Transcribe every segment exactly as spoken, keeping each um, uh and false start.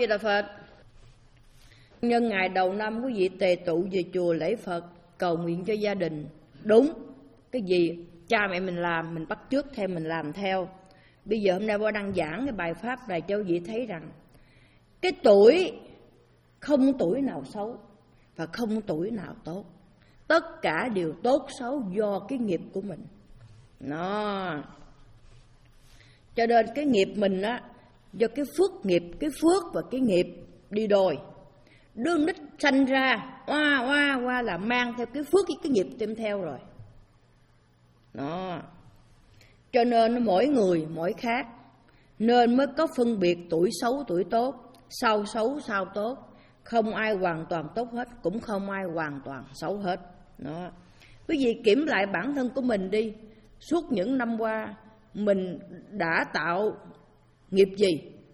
Di Đà Phật. Nhân ngày đầu năm quý vị tề tụ về chùa lễ Phật, cầu nguyện cho gia đình. Đúng, cái gì cha mẹ mình làm mình bắt chước theo, mình làm theo. Bây giờ hôm nay Bo đăng giảng cái bài pháp này cho quý vị thấy rằng cái tuổi không tuổi nào xấu và không tuổi nào tốt. Tất cả đều tốt xấu do cái nghiệp của mình. Nó cho nên cái nghiệp mình á, do cái phước nghiệp, cái phước và cái nghiệp đi đôi. Đương nít sanh ra oa oa oa là mang theo cái phước với cái nghiệp thêm theo rồi. Đó. Cho nên mỗi người mỗi khác, nên mới có phân biệt tuổi xấu tuổi tốt, sau xấu sau tốt. Không ai hoàn toàn tốt hết, cũng không ai hoàn toàn xấu hết. Đó. Quý vị kiểm lại bản thân của mình đi. Suốt những năm qua mình đã tạo nghiệp gì?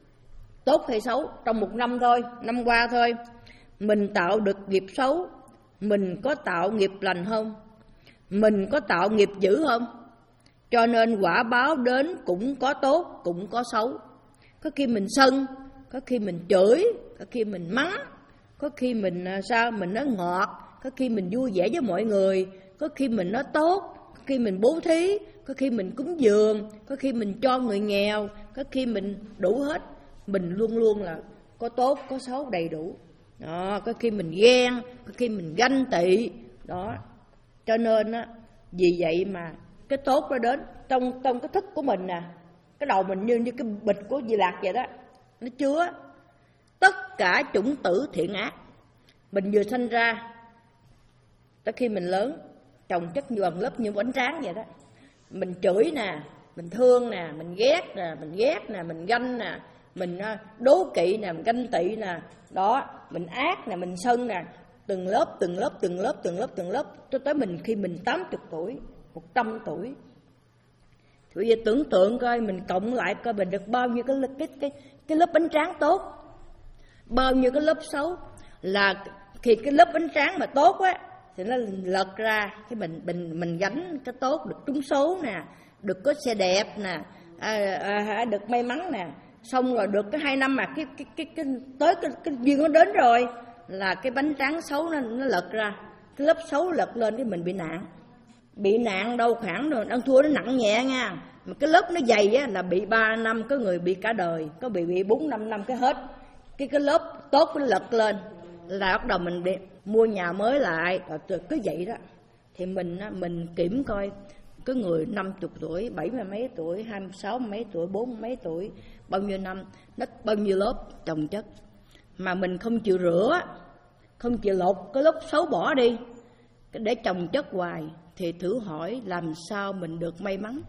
Tốt hay xấu? Trong một năm thôi, năm qua thôi. Mình tạo được nghiệp xấu, mình có tạo nghiệp lành không? Mình có tạo nghiệp dữ không? Cho nên quả báo đến cũng có tốt, cũng có xấu. Có khi mình sân, có khi mình chửi, có khi mình mắng, có khi mình sao mình nói ngọt, có khi mình vui vẻ với mọi người, có khi mình nói tốt, có khi mình bố thí, có khi mình cúng dường, có khi mình cho người nghèo, có khi mình đủ hết. Mình luôn luôn là có tốt, có xấu đầy đủ. Đó, có khi mình ghen, có khi mình ganh tị. Đó. Cho nên á, vì vậy mà cái tốt nó đến trong trong cái thức của mình nè, cái đầu mình như như cái bịch của Di Lạc vậy đó, nó chứa tất cả chủng tử thiện ác. Mình vừa sinh ra tới khi mình lớn, chồng chất như bằng lớp như bánh tráng vậy đó. Mình chửi nè, mình thương nè, mình ghét nè, mình ghét nè, mình ganh nè, mình đố kỵ nè, mình ganh tị nè, đó, mình ác nè, mình sân nè, từng lớp từng lớp từng lớp từng lớp từng lớp cho tới mình khi mình tám mươi tuổi, một trăm tuổi. Thì bây giờ tưởng tượng coi, mình cộng lại coi mình được bao nhiêu cái cái cái cái lớp bánh tráng tốt, bao nhiêu cái lớp xấu. Là khi cái lớp bánh tráng mà tốt á thì nó lật ra, cái mình mình mình gánh cái tốt, được trúng số nè, được có xe đẹp nè, à, à, được may mắn nè, xong rồi được cái hai năm mà cái cái cái, cái tới cái, cái duyên nó đến rồi là cái bánh tráng xấu nó nó lật ra, cái lớp xấu lật lên cái mình bị nạn. Bị nạn đâu khoảng rồi ăn thua nó nặng nhẹ nha, mà cái lớp nó dày á là bị ba năm, có người bị cả đời, có bị bị bốn năm năm cái hết. Cái cái lớp tốt nó lật lên là bắt đầu mình đi mua nhà mới lại, rồi cứ vậy đó. Thì mình mình kiểm coi cái người năm mươi tuổi, bảy mươi mấy tuổi, hai mươi sáu mấy tuổi, bốn mươi mấy tuổi, bao nhiêu năm, nó bao nhiêu lớp chồng chất. Mà mình không chịu rửa, không chịu lột cái lớp xấu bỏ đi để chồng chất hoài, thì thử hỏi làm sao mình được may mắn?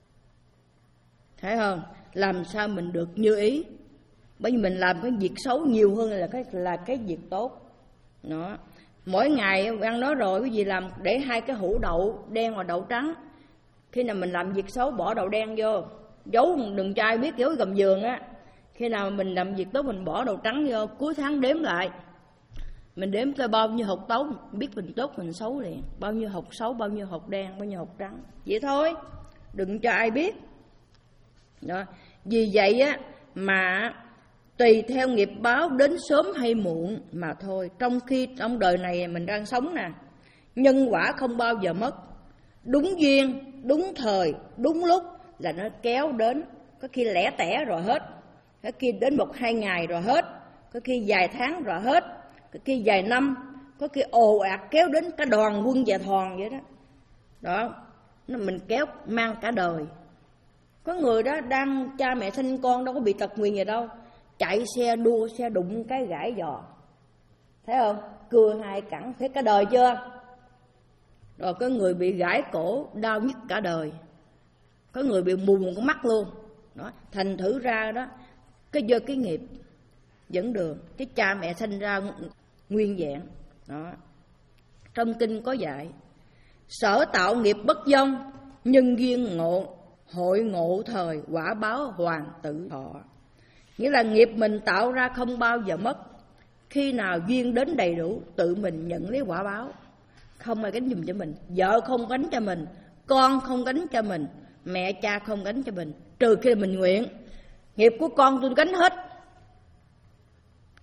Thấy không? Làm sao mình được như ý? Bởi vì mình làm cái việc xấu nhiều hơn là cái là cái việc tốt. Đó. Mỗi ngày ăn nói rồi cái gì làm để hai cái hũ đậu đen và đậu trắng. Khi nào mình làm việc xấu bỏ đậu đen vô, giấu đừng cho ai biết, giấu gầm giường á. Khi nào mình làm việc tốt mình bỏ đậu trắng vô, cuối tháng đếm lại. Mình đếm coi bao nhiêu hột tấu, biết mình tốt mình xấu liền. Bao nhiêu hột xấu, bao nhiêu hột đen, bao nhiêu hột trắng. Vậy thôi, đừng cho ai biết. Đó. Vì vậy á mà tùy theo nghiệp báo đến sớm hay muộn mà thôi. Trong khi trong đời này mình đang sống nè, nhân quả không bao giờ mất. Đúng duyên, đúng thời, đúng lúc là nó kéo đến. Có khi lẻ tẻ rồi hết, có khi đến một hai ngày rồi hết, có khi vài tháng rồi hết, có khi vài năm, có khi ồ ạt kéo đến cả đoàn quân và thòn vậy đó. Đó, nó mình kéo mang cả đời. Có người đó đang cha mẹ sinh con đâu có bị tật nguyền gì đâu, chạy xe đua xe đụng cái gãi giò, thấy không? Cưa hai cẳng, thấy cả đời chưa? Rồi có người bị gãi cổ đau nhức cả đời, có người bị mù một con mắt luôn. Đó, thành thử ra đó, cái do cái nghiệp dẫn đường, cái cha mẹ sinh ra nguyên vẹn. Đó. Trong kinh có dạy, sở tạo nghiệp bất vong, nhân duyên ngộ, hội ngộ thời, quả báo hoàn tự thọ. Nghĩa là nghiệp mình tạo ra không bao giờ mất. Khi nào duyên đến đầy đủ, tự mình nhận lấy quả báo. Không ai gánh giùm cho mình, vợ không gánh cho mình, con không gánh cho mình, mẹ cha không gánh cho mình, trừ khi mình nguyện. Nghiệp của con tôi gánh hết.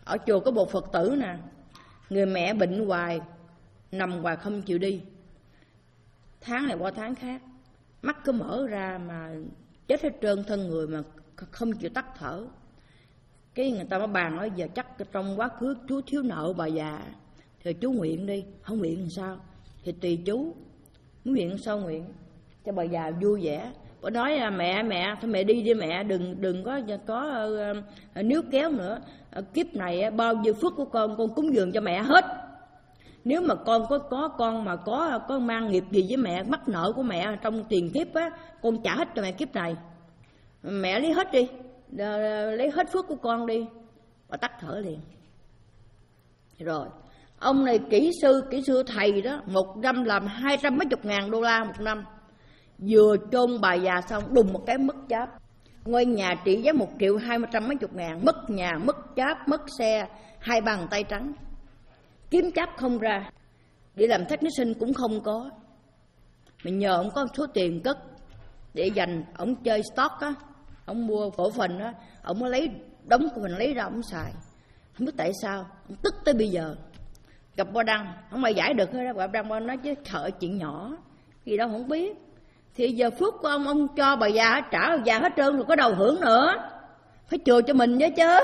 Ở chùa có một Phật tử nè, người mẹ bệnh hoài, nằm hoài không chịu đi, tháng này qua tháng khác, mắt cứ mở ra mà chết hết trơn thân người mà không chịu tắt thở. Cái người ta mới bàn nói giờ chắc trong quá khứ chú thiếu nợ bà già, thì chú nguyện đi. Không nguyện làm sao? Thì tùy chú, nguyện sao nguyện cho bà già vui vẻ. Bà nói là mẹ mẹ thôi mẹ đi đi mẹ, đừng đừng có có uh, níu kéo nữa. Uh, kiếp này uh, bao nhiêu phước của con con cúng dường cho mẹ hết. Nếu mà con có có con mà có có mang nghiệp gì với mẹ, mắc nợ của mẹ trong tiền kiếp á, con trả hết cho mẹ kiếp này. Mẹ lấy hết đi, lấy hết phước của con đi. Bà tắt thở liền. Rồi ông này kỹ sư, kỹ sư thầy đó, một năm làm hai trăm mấy chục ngàn đô la một năm. Vừa chôn bà già xong đùng một cái mất cháp. Ngôi nhà trị giá một triệu hai trăm mấy chục ngàn, mất nhà, mất cháp, mất xe, hai bàn tay trắng. Kiếm cháp không ra, đi làm technician cũng không có. Mình nhờ ông có số tiền cất để dành, ông chơi stock á, ông mua cổ phần á, ông mới lấy đóng của mình lấy ra ông xài. Không biết tại sao, ông tức tới bây giờ. Gặp Ba Đăng, không ai giải được hết đó. Ba Đăng nói chứ sợ chuyện nhỏ, gì đâu không biết. Thì giờ phước của ông, ông cho bà già trả bà già hết trơn rồi có đầu hưởng nữa. Phải chừa cho mình chứ chứ.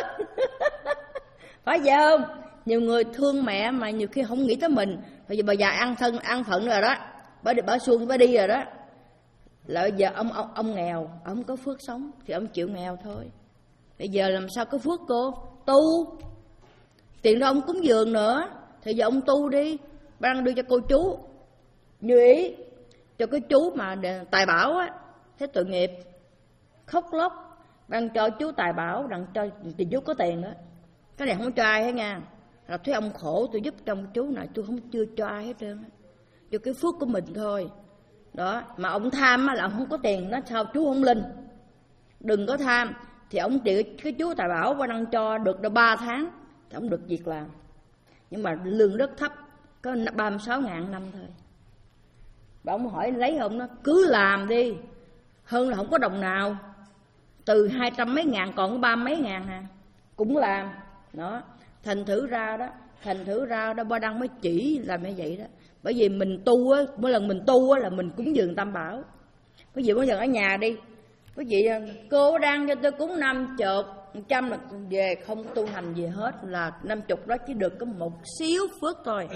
Phải vậy không? Nhiều người thương mẹ mà nhiều khi không nghĩ tới mình. Bây giờ bà già ăn thân, ăn phận rồi đó, bà đi, bà xuông, bà đi rồi đó. Lại giờ ông, ông, ông nghèo, ông có phước sống thì ông chịu nghèo thôi. Bây giờ làm sao có phước cô? Tu. Tiền đó ông cúng dường nữa, thì giờ ông tu đi. Ba Đăng đưa cho cô chú như ý, cho cái chú mà tài bảo á, thấy tội nghiệp khóc lóc. Đang cho chú tài bảo, đang cho thì chú có tiền đó. Cái này không cho ai hết nha. Rồi thấy ông khổ tôi giúp trong chú này, tôi không chưa cho ai hết trơn, cho cái phước của mình thôi. Đó, mà ông tham là ông không có tiền, nó sao chú không linh. Đừng có tham. Thì ông trị cái chú tài bảo Ba Đăng cho được đã ba tháng thì ông được việc làm. Nhưng mà lương rất thấp, có ba mươi sáu ngàn năm thôi. Bà ông hỏi lấy không, nó cứ làm đi, hơn là không có đồng nào. Từ hai trăm mấy ngàn còn có ba mấy ngàn à, cũng làm. Đó, thành thử ra đó, thành thử ra đó Ba Đăng mới chỉ làm như vậy đó. Bởi vì mình tu á, mỗi lần mình tu á là mình cúng dường Tam Bảo. Quý vị mỗi lần ở nhà đi, quý vị cô đang cho tôi cúng năm chục, trăm là về không tu hành gì hết, là năm chục đó chỉ được có một xíu phước thôi.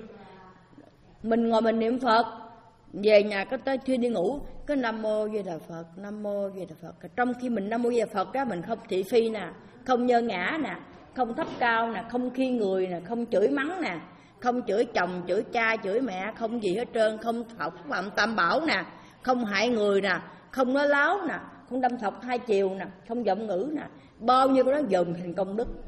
Mình ngồi mình niệm Phật, về nhà có tới khi đi ngủ cái Nam Mô Di Đà Phật, Nam Mô Di Đà Phật. Trong khi mình Nam Mô Di Đà Phật á, mình không thị phi nè, không nhơ ngã nè, không thấp cao nè, không khi người nè, không chửi mắng nè, không chửi chồng, chửi cha, chửi mẹ, không gì hết trơn, không học phạm Tam Bảo nè, không hại người nè, không nói láo nè, không đâm thọc hai chiều nè, không giọng ngữ nè, bao nhiêu cái đó dồn thành công đức.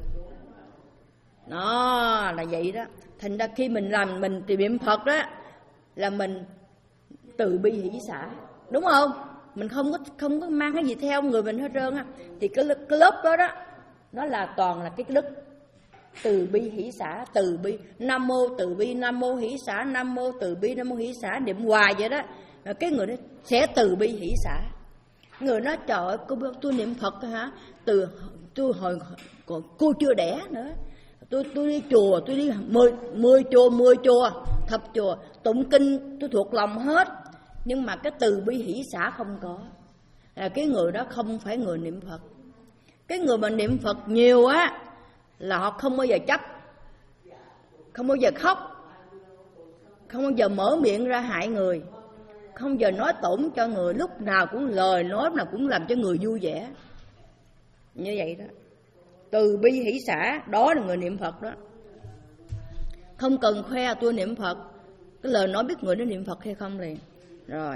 Đó là vậy đó. Thành ra khi mình làm mình tìm niệm Phật đó là mình từ bi hỷ xả, đúng không? Mình không có không có mang cái gì theo người mình hết trơn á. Thì cái, cái lớp đó đó nó là toàn là cái đức từ bi hỷ xả, từ bi Nam Mô từ bi Nam Mô hỷ xả, Nam Mô từ bi Nam Mô hỷ xả, niệm hoài vậy đó. Rồi cái người đó sẽ từ bi hỷ xả. Người nói trời ơi, cô biết tôi niệm Phật hả? Từ tôi hồi còn cô chưa đẻ nữa, tôi tôi đi chùa, tôi đi mười mười chùa, mười chùa, thập chùa, tụng kinh tôi thuộc lòng hết, nhưng mà cái từ bi hỷ xả không có. Là cái người đó không phải người niệm Phật. Cái người mà niệm Phật nhiều á là họ không bao giờ chấp, không bao giờ khóc, không bao giờ mở miệng ra hại người, không bao giờ nói tổn cho người, lúc nào cũng lời nói nào cũng làm cho người vui vẻ. Như vậy đó. Từ bi hỷ xả, đó là người niệm Phật đó. Không cần khoe tôi niệm Phật, cái lời nói biết người đó niệm Phật hay không liền. Rồi.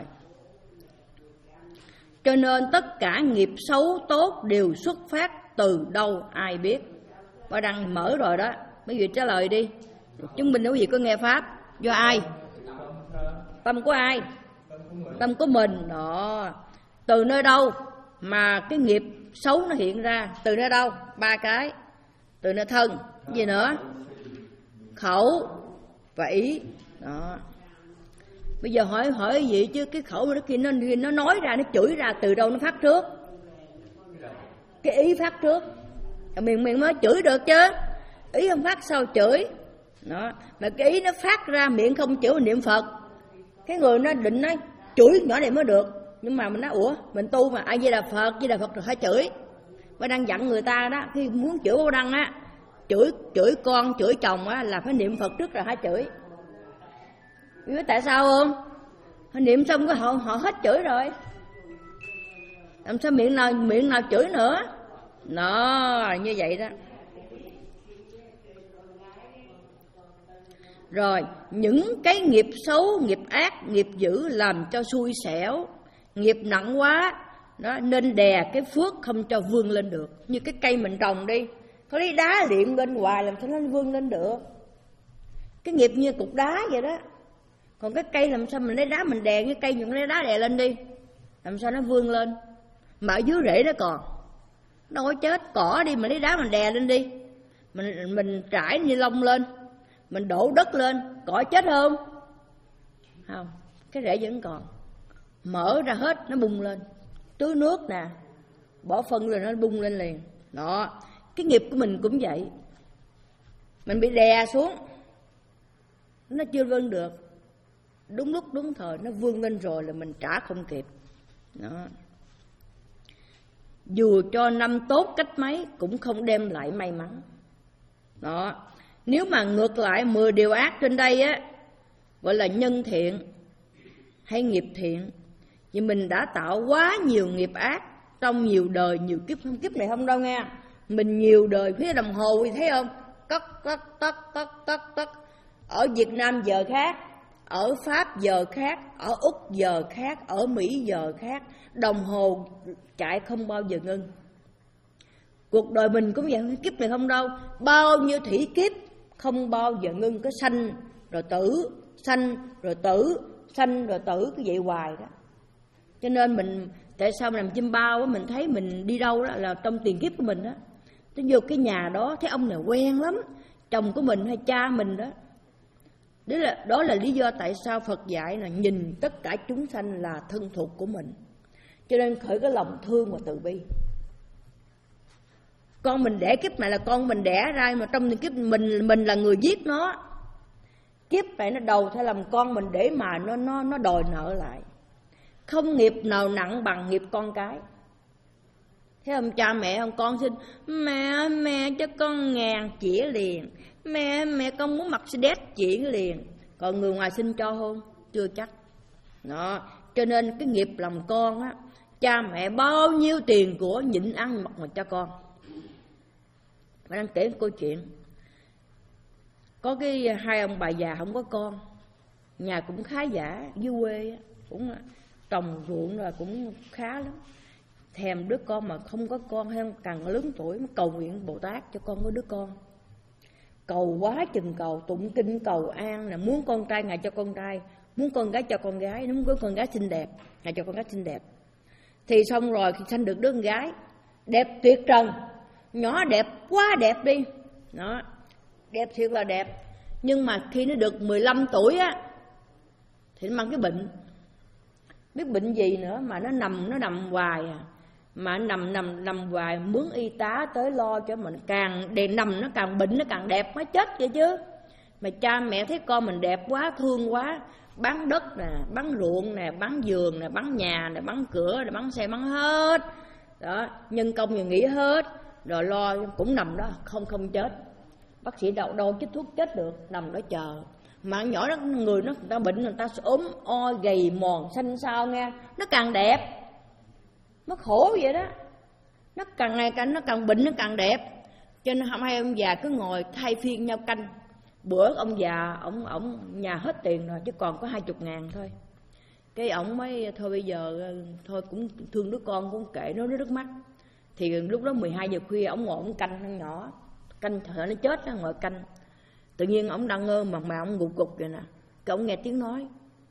Cho nên tất cả nghiệp xấu tốt đều xuất phát từ đâu ai biết. Ba Đăng mở rồi đó, mấy vị trả lời đi. Chứng minh quý vị có nghe Pháp. Do ai? Tâm của ai? Tâm của mình. Đó. Từ nơi đâu mà cái nghiệp xấu nó hiện ra? Từ nơi đâu? Ba cái. Từ nơi thân. Cái gì nữa? Khẩu và ý. Đó. Bây giờ hỏi hỏi gì chứ cái khẩu nó kia nó nó nói ra, nó chửi ra, từ đâu nó phát trước? Cái ý phát trước. Miệng miệng mới chửi được chứ. ý không phát sao chửi. Đó. Mà cái ý nó phát ra miệng không chửi mình niệm Phật, cái người nó định nói chửi nhỏ này mới được. Nhưng mà mình nói ủa mình tu mà ai Di Đà Phật, Di Đà Phật rồi phải chửi. Bà Đăng dặn người ta đó, khi muốn chửi Bà Đăng á, chửi chửi con chửi chồng á là phải niệm Phật trước rồi hãy chửi. Biết tại sao không? Họ niệm xong cái họ họ hết chửi rồi, làm sao miệng nào miệng nào chửi nữa. Nó như vậy đó. Rồi những cái nghiệp xấu, nghiệp ác, nghiệp dữ làm cho xui xẻo, nghiệp nặng quá đó, nên đè cái phước không cho vươn lên được. Như cái cây mình trồng đi, có lấy đá liệm lên hoài làm sao nó vươn lên được. Cái nghiệp như cục đá vậy đó. Còn cái cây làm sao mình lấy đá mình đè cái cây, mình lấy đá đè lên đi, làm sao nó vươn lên. Mà ở dưới rễ nó còn đâu có chết. Cỏ đi, mình lấy đá mình đè lên đi, mình mình trải ni lông lên, mình đổ đất lên, cỏ chết không? Không, cái rễ vẫn còn. Mở ra hết nó bung lên, tưới nước nè, bỏ phân rồi nó bung lên liền. Đó, cái nghiệp của mình cũng vậy. Mình bị đè xuống, nó chưa vươn được. Đúng lúc đúng thời nó vươn lên rồi là mình trả không kịp. Đó. Dù cho năm tốt cách mấy cũng không đem lại may mắn. Đó. Nếu mà ngược lại mười điều ác trên đây á, gọi là nhân thiện hay nghiệp thiện, vì mình đã tạo quá nhiều nghiệp ác trong nhiều đời, nhiều kiếp. Không kiếp này không đâu nghe. Mình nhiều đời phía đồng hồ thấy không? Tắc tắc tắc tắc tắc tắc. Ở Việt Nam giờ khác, ở Pháp giờ khác, ở Úc giờ khác, ở Mỹ giờ khác. Đồng hồ chạy không bao giờ ngưng. Cuộc đời mình cũng vậy, kiếp này không đâu. Bao nhiêu thủy kiếp không bao giờ ngưng. Cái sanh rồi tử, sanh rồi tử, sanh rồi tử, cứ vậy hoài đó. Cho nên mình, tại sao mình làm chim bao á, mình thấy mình đi đâu đó là trong tiền kiếp của mình đó. Tôi vô cái nhà đó thấy ông này quen lắm, chồng của mình hay cha mình đó. Đó là, đó là lý do tại sao Phật dạy là nhìn tất cả chúng sanh là thân thuộc của mình. Cho nên khởi cái lòng thương và từ bi. Con mình đẻ kiếp này là con mình đẻ ra, mà trong kiếp mình mình là người giết nó. Kiếp này nó đầu thay làm con mình để mà nó nó nó đòi nợ lại. Không nghiệp nào nặng bằng nghiệp con cái. Thấy không, cha mẹ không, con xin mẹ mẹ cho con ngàn chỉ liền, mẹ mẹ con muốn Mercedes chỉ liền. Còn người ngoài xin cho không? Chưa chắc. Đó, cho nên cái nghiệp lòng con á, cha mẹ bao nhiêu tiền của nhịn ăn mặc mà cho con. Và đang kể một câu chuyện. Có cái hai ông bà già không có con, nhà cũng khá giả, dưới quê cũng trồng ruộng rồi cũng khá lắm. Thèm đứa con mà không có con, hay càng lớn tuổi mới cầu nguyện Bồ Tát cho con có đứa con. Cầu quá chừng cầu, tụng kinh cầu an là muốn con trai Ngài cho con trai, muốn con gái cho con gái, muốn có con gái xinh đẹp Ngài cho con gái xinh đẹp. Thì xong rồi khi sanh được đứa con gái đẹp tuyệt trần, nhỏ đẹp quá đẹp đi. Đó, đẹp thiệt là đẹp. Nhưng mà khi nó được mười lăm tuổi á thì nó mang cái bệnh. Biết bệnh gì nữa mà nó nằm nó nằm hoài à. Mà nằm nằm nằm hoài, mướn y tá tới lo cho mình. Càng để nằm nó càng bệnh, nó càng đẹp, nó chết vậy chứ. Mà cha mẹ thấy con mình đẹp quá, thương quá, bán đất nè, bán ruộng nè, bán giường nè, bán nhà nè, bán cửa nè, bán xe, bán hết. Đó, nhân công rồi nghỉ hết, rồi lo cũng nằm đó, không không chết. Bác sĩ đâu đâu chích thuốc chết được, nằm đó chờ. Mà nhỏ đó, người nó người ta bệnh, người ta ốm o gầy mòn xanh xao nghe, nó càng đẹp. Nó khổ vậy đó. Nó càng ngày càng nó càng bệnh, nó càng đẹp. Cho nên hai ông già cứ ngồi thay phiên nhau canh. Bữa ông già ông ông nhà hết tiền rồi chứ còn có hai chục ngàn thôi. Cái ông mới thôi bây giờ thôi cũng thương đứa con cũng kệ nó, nó nước mắt. Thì lúc đó mười hai giờ khuya ông ngồi ông canh con nhỏ, canh sợ nó chết nó ngồi canh. Tự nhiên ông đang ngơ mà mà ông gục gục vậy nè. Cái ông nghe tiếng nói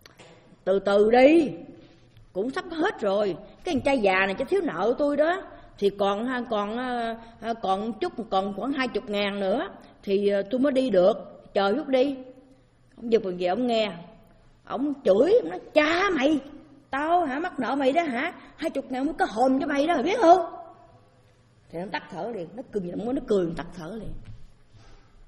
từ từ đi, cũng sắp hết rồi. Cái anh trai già này cho thiếu nợ tôi đó, thì còn còn còn chút còn khoảng hai chục ngàn nữa thì tôi mới đi được, chờ chút đi. Ông giật về ông nghe, ông chửi, ông nói cha mày, tao hả mắc nợ mày đó hả, hai chục ngàn mới có hồn cho mày đó mày biết không? Thì nó tắt thở liền, nó cười, nó cười tắt thở liền.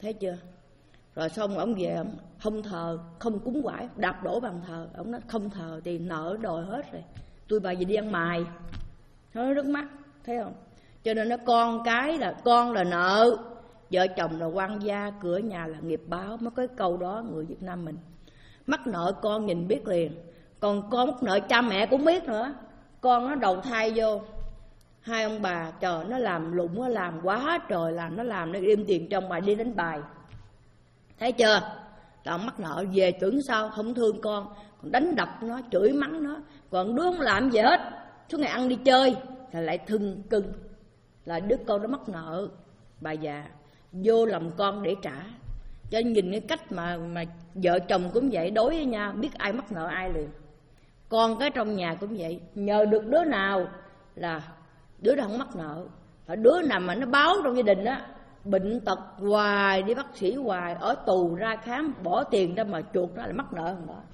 thấy chưa? Rồi xong ông về ông không thờ, không cúng quải, đạp đổ bàn thờ. Ông nói không thờ thì nợ đòi hết rồi, tôi bà gì đi ăn mài. Nó rất mắt, thấy không? Cho nên nó con cái là con là nợ, vợ chồng là quan gia, cửa nhà là nghiệp báo. Mới có cái câu đó người Việt Nam mình. Mắc nợ con nhìn biết liền. Còn con mắc nợ cha mẹ cũng biết nữa. Con nó đầu thai vô, hai ông bà trời nó làm lụng, nó làm quá trời làm, nó làm nó đem tiền trong bài đi đánh bài. Thấy chưa? Là ông mắc nợ về tưởng sao không thương con, còn đánh đập nó, chửi mắng nó. Còn đứa không làm gì hết, suốt ngày ăn đi chơi là lại thưng cưng, là đứa con nó mắc nợ. Bà già vô làm con để trả. Cho nên nhìn cái cách mà mà vợ chồng cũng vậy, đối với nhau biết ai mắc nợ ai liền. Con cái trong nhà cũng vậy, nhờ được đứa nào là đứa đó không mắc nợ. Và đứa nào mà nó báo trong gia đình á, bệnh tật hoài, đi bác sĩ hoài, ở tù ra khám, bỏ tiền ra mà chuột nó là mắc nợ không đó.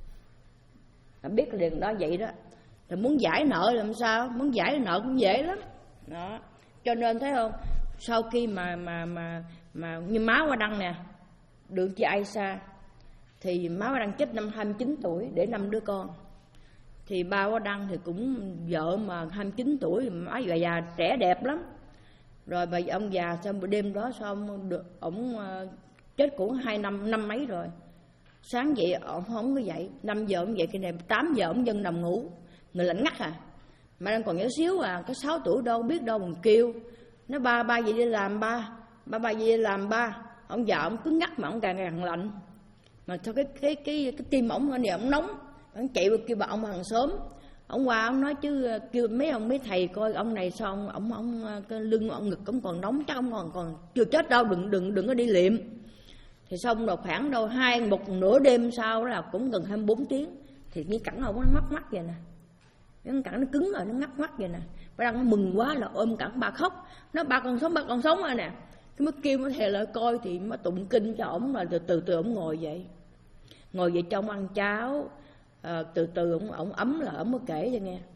Nó biết liền đó vậy đó. Rồi muốn giải nợ làm sao? Muốn giải nợ cũng dễ lắm. Đó. Cho nên thấy không? Sau khi mà mà mà mà như má Hoa Đăng nè, được chị Aisha, thì má Hoa Đăng chết năm hai mươi chín tuổi để năm đứa con. Thì ba Hoa Đăng thì cũng vợ mà hai mươi chín tuổi, má già già trẻ đẹp lắm. Rồi bà ông già xong buổi đêm đó xong được ổng chết cũng hai năm năm mấy rồi. Sáng dậy ổng không có dậy, năm giờ ổng dậy, cái này tám giờ ổng dân nằm ngủ, người lạnh ngắt à. Mà đang còn nhỏ xíu à, có sáu tuổi đâu biết đâu mà kêu. Nó ba ba vậy đi làm ba, ba ba vậy đi làm ba. Ông già ổng cứng ngắt mà ổng càng càng lạnh. Mà thôi cái cái cái cái tim ổng này ổng nóng, ổng chạy vào kêu bà ông hàng xóm. Ông qua ông nói chứ kêu mấy ông mấy thầy coi ông này xong ông ông cái lưng ông ngực ông còn nóng, chắc ông còn còn chưa chết đâu, đừng đừng đừng có đi liệm. Thì xong rồi khoảng đâu hai một nửa đêm sau là cũng gần hai mươi bốn tiếng thì cái cẳng ông nó mắc mắc vậy nè, cái cẳng nó cứng rồi, nó ngắt mắt vậy nè. Bà đang mừng quá là ôm cẳng bà khóc, nó bà còn sống, bà còn sống rồi nè. Cái mới kêu mới thề lại coi thì mới tụng kinh cho ổng, là từ từ từ ổng ngồi dậy, ngồi dậy trong ăn cháo. À, từ từ ổng ổng ấm là ổng mới kể cho nghe.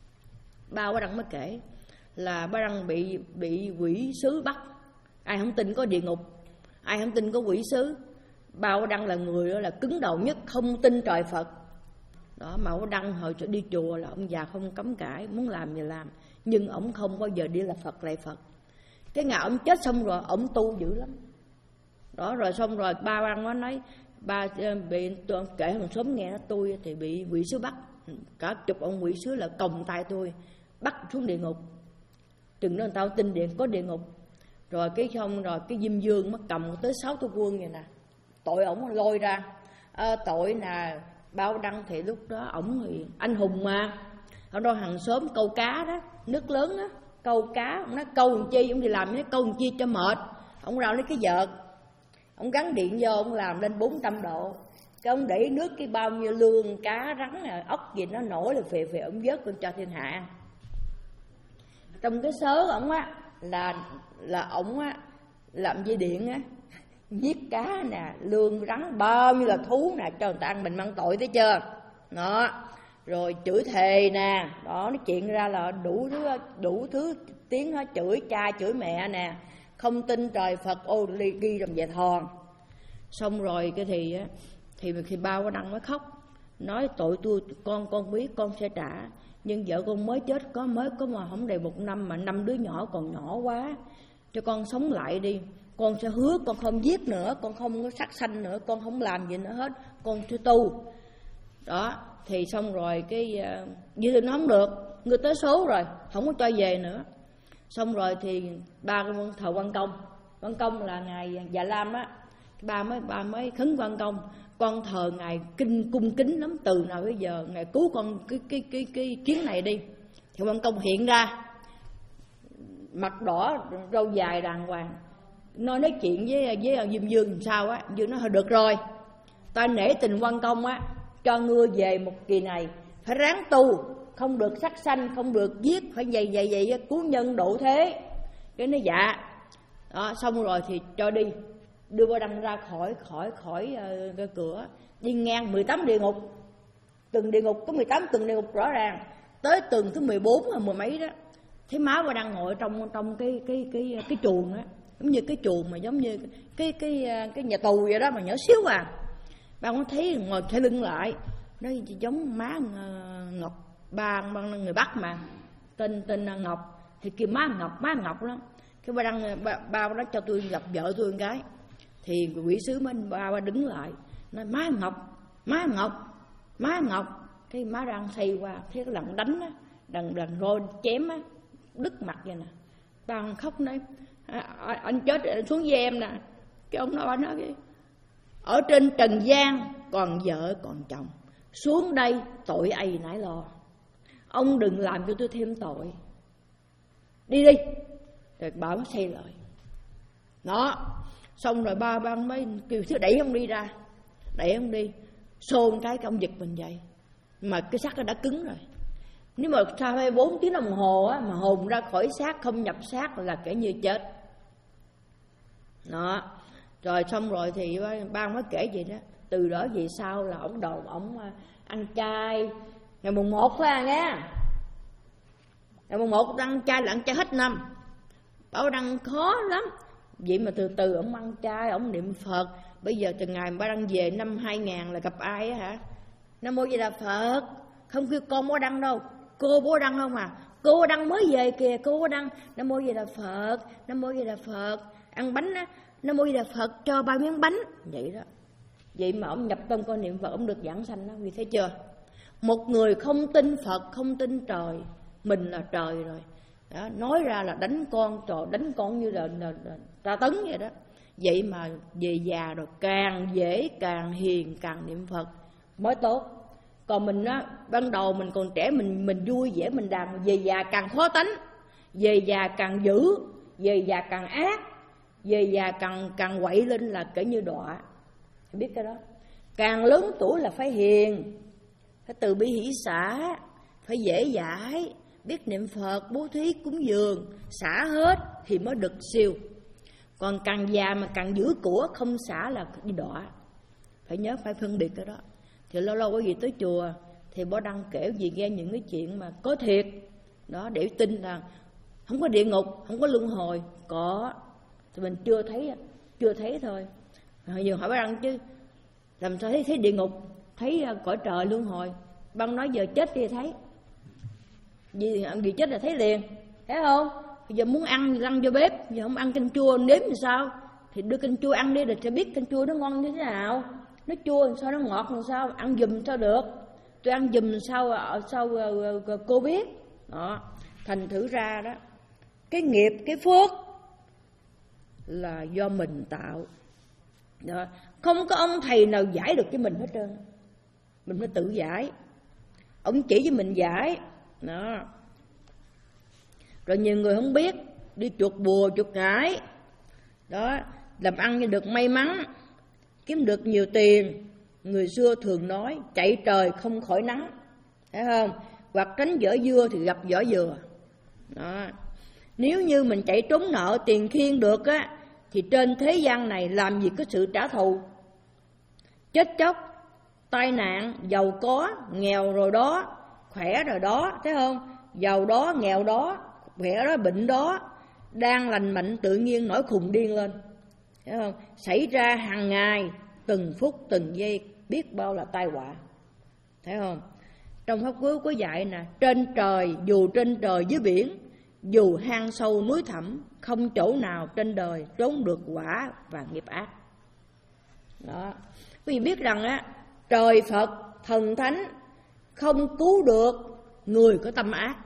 Ba Ba Đăng mới kể là Ba Đăng bị bị quỷ sứ bắt. Ai không tin có địa ngục, ai không tin có quỷ sứ. Ba Ba Đăng là người đó là cứng đầu nhất, không tin trời Phật. Đó mà Ba Đăng hồi đi chùa là ông già không cấm cãi, muốn làm gì làm, nhưng ổng không bao giờ đi là Phật lại Phật. Cái ngày ổng chết xong rồi ổng tu dữ lắm. Đó rồi xong rồi Ba Ba Đăng nó nói ba bị tôi kể hàng xóm nghe nó, tôi thì bị quỷ sứ bắt, cả chục ông quỷ sứ là còng tay tôi bắt xuống địa ngục. Chừng đó người ta tin điện có địa ngục. Rồi cái xong rồi cái Diêm Dương mất cầm tới sáu tô quân vậy nè, tội ổng lôi ra. À, tội là Bao Đăng thì lúc đó ổng thì anh hùng mà, ở đó hàng xóm câu cá đó, nước lớn á, câu cá, ông nói câu làm chi, ông đi làm cái câu làm chi cho mệt, ông rao lấy cái vợt, ông gắn điện vô, ông làm lên bốn trăm độ, cái ông để nước cái bao nhiêu lương cá rắn ốc gì nó nổi là phè phè, ông vớt con cho thiên hạ. Trong cái sớ ổng á là là ổng á làm dây điện á, giết cá nè, lương rắn bao nhiêu là thú nè cho người ta ăn, mình mang tội thấy chưa đó. Rồi chửi thề nè, đó nó chuyện ra là đủ thứ đủ thứ tiếng nó chửi cha chửi mẹ nè, không tin trời Phật, ô ly ghi làm về thòn. Xong rồi cái thì á thì khi Ba Ba Đăng mới khóc, nói tội tôi, con con biết con sẽ trả, nhưng vợ con mới chết có mới có mà không đầy một năm mà năm đứa nhỏ còn nhỏ quá, cho con sống lại đi, con sẽ hứa con không giết nữa, con không có sát sanh nữa, con không làm gì nữa hết, con sẽ tu. Đó thì xong rồi cái như uh, nó không được, người tới số rồi không có cho về nữa. Xong rồi thì ba thờ Quan Công, Quan Công là ngài Già Lam á, ba mới ba mới khấn Quan Công, con thờ ngài kinh cung kính lắm, từ nào bây giờ ngài cứu con cái cái cái cái chuyến này đi. Thì Quan Công hiện ra, mặt đỏ râu dài đàng hoàng, nói nói chuyện với với Diêm Dương làm sao á. Dương nói thôi được rồi, ta nể tình Quan Công á, cho ngươi về một kỳ này phải ráng tu, không được sát sanh, không được giết, phải vậy vậy vậy cứu nhân độ thế. Cái nó dạ. Đó, xong rồi thì cho đi, đưa Ba Đăng ra khỏi khỏi khỏi uh, cái cửa, đi ngang mười tám địa ngục, từng địa ngục có mười tám từng địa ngục rõ ràng, tới từng thứ mười bốn hay mười mấy đó, thấy má Ba Đăng ngồi trong trong cái cái cái cái chuồng á, giống như cái chuồng mà giống như cái cái cái nhà tù vậy đó, mà nhỏ xíu à. Ba có thấy ngồi thẳng lưng lại, nó giống má Ngọc, ba bằng người Bắc mà tên tên Ngọc, thì kêu má Ngọc, má Ngọc lắm. Cái ba đang ba, ba đó cho tôi gặp vợ tôi một cái, thì quỷ sứ mới ba ba đứng lại nói má Ngọc, má Ngọc, má Ngọc. Cái má đang xây qua thấy cái lần đánh á, đằng đằng roi chém á, đứt mặt vậy nè. Ba khóc nói à, anh chết xuống với em nè. Cái ông nói, nói cái ở trên trần gian còn vợ còn chồng, xuống đây tội ầy nãi lo, ông đừng làm cho tôi thêm tội, đi đi. Rồi bà mới xây lời đó. Xong rồi ba ba mới kêu thứ đẩy ông đi ra, đẩy ông đi, xô cái ông giật mình vậy, mà cái xác nó đã cứng rồi. Nếu mà sau hai bốn tiếng đồng hồ á, mà hồn ra khỏi xác không nhập xác là kể như chết đó. Rồi xong rồi thì ba mới kể vậy đó. Từ đó về sau là ổng đồn ổng ăn chay ngày mùng một phải à nghe, ngày mùng một ăn chay là ăn chay hết năm. Bảo đang khó lắm, vậy mà từ từ ổng ăn chay, ổng niệm Phật. Bây giờ từ ngày ba đang về năm hai ngàn là gặp ai á hả? Nam Mô Di Đà Phật. Không kêu con bố Đăng đâu, cô bố Đăng không à. Cô Đăng mới về kìa, cô bố Đăng. Nam Mô Di Đà Phật, Nam Mô Di Đà Phật. Ăn bánh á, Nam Mô Di Đà Phật cho ba miếng bánh. Vậy đó. Vậy mà ông nhập tâm con niệm Phật, ông được giảng sanh đó, vì thấy chưa? Một người không tin Phật, không tin trời, mình là trời rồi đó, nói ra là đánh con, trời đánh con như là, là, là tra tấn vậy đó. Vậy mà về già rồi càng dễ, càng hiền, càng niệm Phật mới tốt. Còn mình á, ban đầu mình còn trẻ, mình mình vui vẻ, mình đàm, về già càng khó tánh, về già càng dữ, về già càng ác, về già càng càng quậy lên là kể như đọa. Biết cái đó. Càng lớn tuổi là phải hiền, phải từ bi hỷ xả, phải dễ dãi, biết niệm Phật, bố thí cúng dường, xả hết thì mới được siêu. Còn càng già mà càng giữ của không xả là đi đọa. Phải nhớ, phải phân biệt cái đó. Thì lâu lâu có gì tới chùa thì bố Đăng kể gì nghe những cái chuyện mà có thiệt đó, để tin rằng không có địa ngục, không có luân hồi. Có, thì mình chưa thấy, chưa thấy thôi. Hồi giờ hỏi bố Đăng chứ làm sao thấy, thấy địa ngục, thấy cõi trời luân hồi. Băng nói giờ chết thì thấy, vì, vì chết là thấy liền, thấy không? Bây giờ muốn ăn thì lăn vô bếp, giờ không ăn canh chua nếm thì sao? Thì đưa canh chua ăn đi để cho biết canh chua nó ngon như thế nào. Nó chua sao, nó ngọt làm sao, ăn giùm sao được. Tôi ăn giùm sao, sao cô biết đó. Thành thử ra đó, cái nghiệp, cái phước là do mình tạo đó. Không có ông thầy nào giải được cho mình hết trơn, mình phải tự giải. Ông chỉ cho mình giải đó. Rồi nhiều người không biết, đi chuột bùa, chuột ngải đó, làm ăn như được may mắn, kiếm được nhiều tiền. Người xưa thường nói chạy trời không khỏi nắng, thấy không? Hoặc tránh vỏ dưa thì gặp vỏ dừa đó. Nếu như mình chạy trốn nợ tiền khiên được á, thì trên thế gian này làm gì có sự trả thù. Chết chóc, tai nạn, giàu có, nghèo rồi đó, khỏe rồi đó, thấy không? Giàu đó, nghèo đó, khỏe đó, bệnh đó, đang lành mạnh tự nhiên nổi khùng điên lên, thấy không? Xảy ra hàng ngày, từng phút từng giây, biết bao là tai họa, thấy không? Trong pháp cứu có dạy nè, trên trời, dù trên trời dưới biển, dù hang sâu núi thẳm, không chỗ nào trên đời trốn được quả và nghiệp ác đó. Quý vị biết rằng á, trời Phật thần thánh không cứu được người có tâm ác.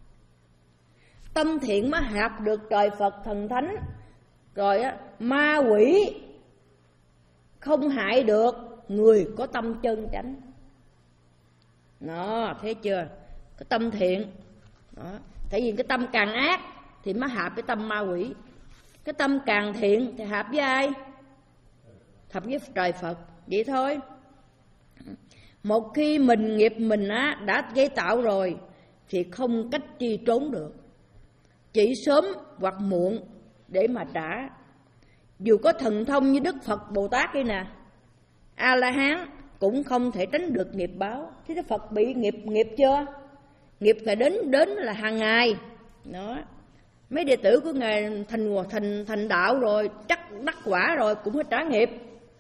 Tâm thiện mới hạp được trời Phật thần thánh. Rồi á, ma quỷ không hại được người có tâm chân chánh đó, thấy chưa? Cái tâm thiện đó. Tại vì cái tâm càng ác thì mới hạp với tâm ma quỷ. Cái tâm càng thiện thì hạp với ai? Hạp với trời Phật. Vậy thôi. Một khi mình nghiệp mình á, đã gây tạo rồi thì không cách chi trốn được, chỉ sớm hoặc muộn để mà trả. Dù có thần thông như Đức Phật Bồ Tát đây nè, A-la-hán cũng không thể tránh được nghiệp báo. Thế Đức Phật bị nghiệp nghiệp chưa? Nghiệp phải đến đến là hàng ngày đó. Mấy đệ tử của Ngài thành thành thành đạo rồi, chắc đắc quả rồi cũng phải trả nghiệp.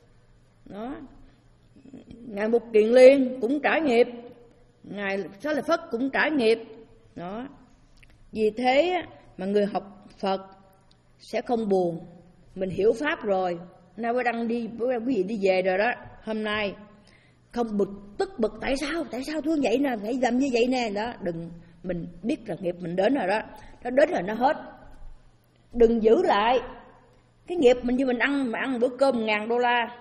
Đó. Ngài Mục Kiền Liên cũng trả nghiệp, Ngài Xá Lợi Phất cũng trả nghiệp. Đó. Vì thế mà người học Phật sẽ không buồn. Mình hiểu pháp rồi. Nay Bố Đăng đi, quý vị đi về rồi đó. Hôm nay không bực, tức bực tại sao, tại sao tôi vậy nè, phải làm như vậy nè. Đó, đừng, mình biết là nghiệp mình đến rồi đó. Nó đến rồi nó hết. Đừng giữ lại. Cái nghiệp mình như mình ăn, mà ăn bữa cơm ngàn đô la,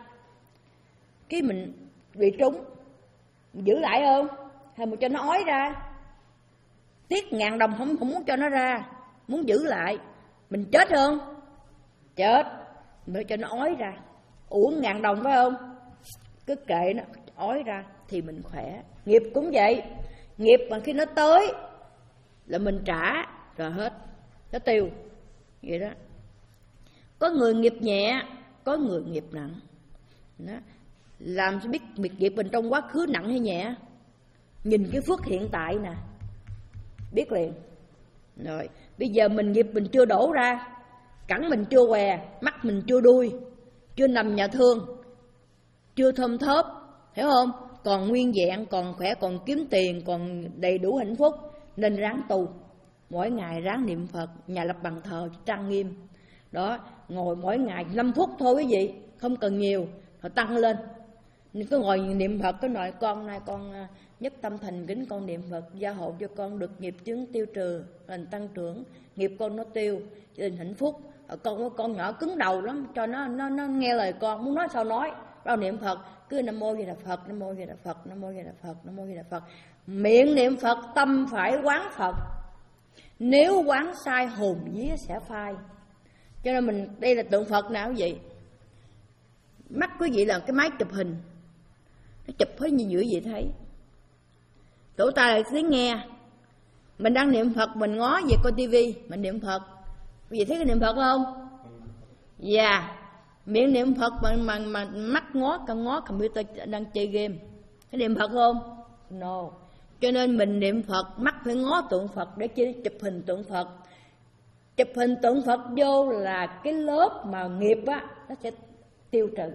cái mình bị trúng, mình giữ lại không? Hay mình cho nó ói ra? Tiếc ngàn đồng không, không muốn cho nó ra, muốn giữ lại. Mình chết không? Chết. Mình cho nó ói ra. Uổng ngàn đồng phải không? Cứ kệ nó ói ra thì mình khỏe. Nghiệp cũng vậy. Nghiệp mà khi nó tới là mình trả rồi hết, nó tiêu. Vậy đó. Có người nghiệp nhẹ, có người nghiệp nặng. Đó. Làm cho biết nghiệp mình trong quá khứ nặng hay nhẹ. Nhìn cái phước hiện tại nè, biết liền. Rồi, bây giờ mình nghiệp mình chưa đổ ra, cẳng mình chưa què, mắt mình chưa đuôi, chưa nằm nhà thương, chưa thơm thớp, hiểu không? Còn nguyên vẹn, còn khỏe, còn kiếm tiền, còn đầy đủ hạnh phúc. Nên ráng tu, mỗi ngày ráng niệm Phật, nhà lập bàn thờ trang nghiêm. Đó, ngồi mỗi ngày năm phút thôi quý vị, không cần nhiều, rồi tăng lên. Cứ ngồi niệm Phật, cái nói con nay con nhất tâm thành kính con niệm Phật, gia hộ cho con được nghiệp chướng tiêu trừ, lành tăng trưởng, nghiệp con nó tiêu, gia đình hạnh phúc. Con con nhỏ cứng đầu lắm, cho nó nó nó nghe lời con, muốn nói sao nói. Bao niệm Phật, cứ Nam Mô Di Đà Phật, Nam Mô Di Đà Phật, Nam Mô Di Đà Phật, Nam Mô Di Đà Phật. Miệng niệm Phật, tâm phải quán Phật. Nếu quán sai hồn vía sẽ phai. Cho nên mình đây là tượng Phật nào vậy? Mắt quý vị là cái máy chụp hình, nó chụp hết như vậy vậy thấy. Tổ tai là tiếng nghe. Mình đang niệm Phật, mình ngó về coi tivi, mình niệm Phật. Quý vị thấy cái niệm Phật không? Dạ. Yeah. Miệng niệm Phật mà, mà, mà mắt ngó, con ngó computer đang chơi game. Cái niệm Phật không? No. Cho nên mình niệm Phật, mắt phải ngó tượng Phật để chỉ chụp hình tượng Phật. Chụp hình tượng Phật vô là cái lớp mà nghiệp á, nó sẽ tiêu trừ.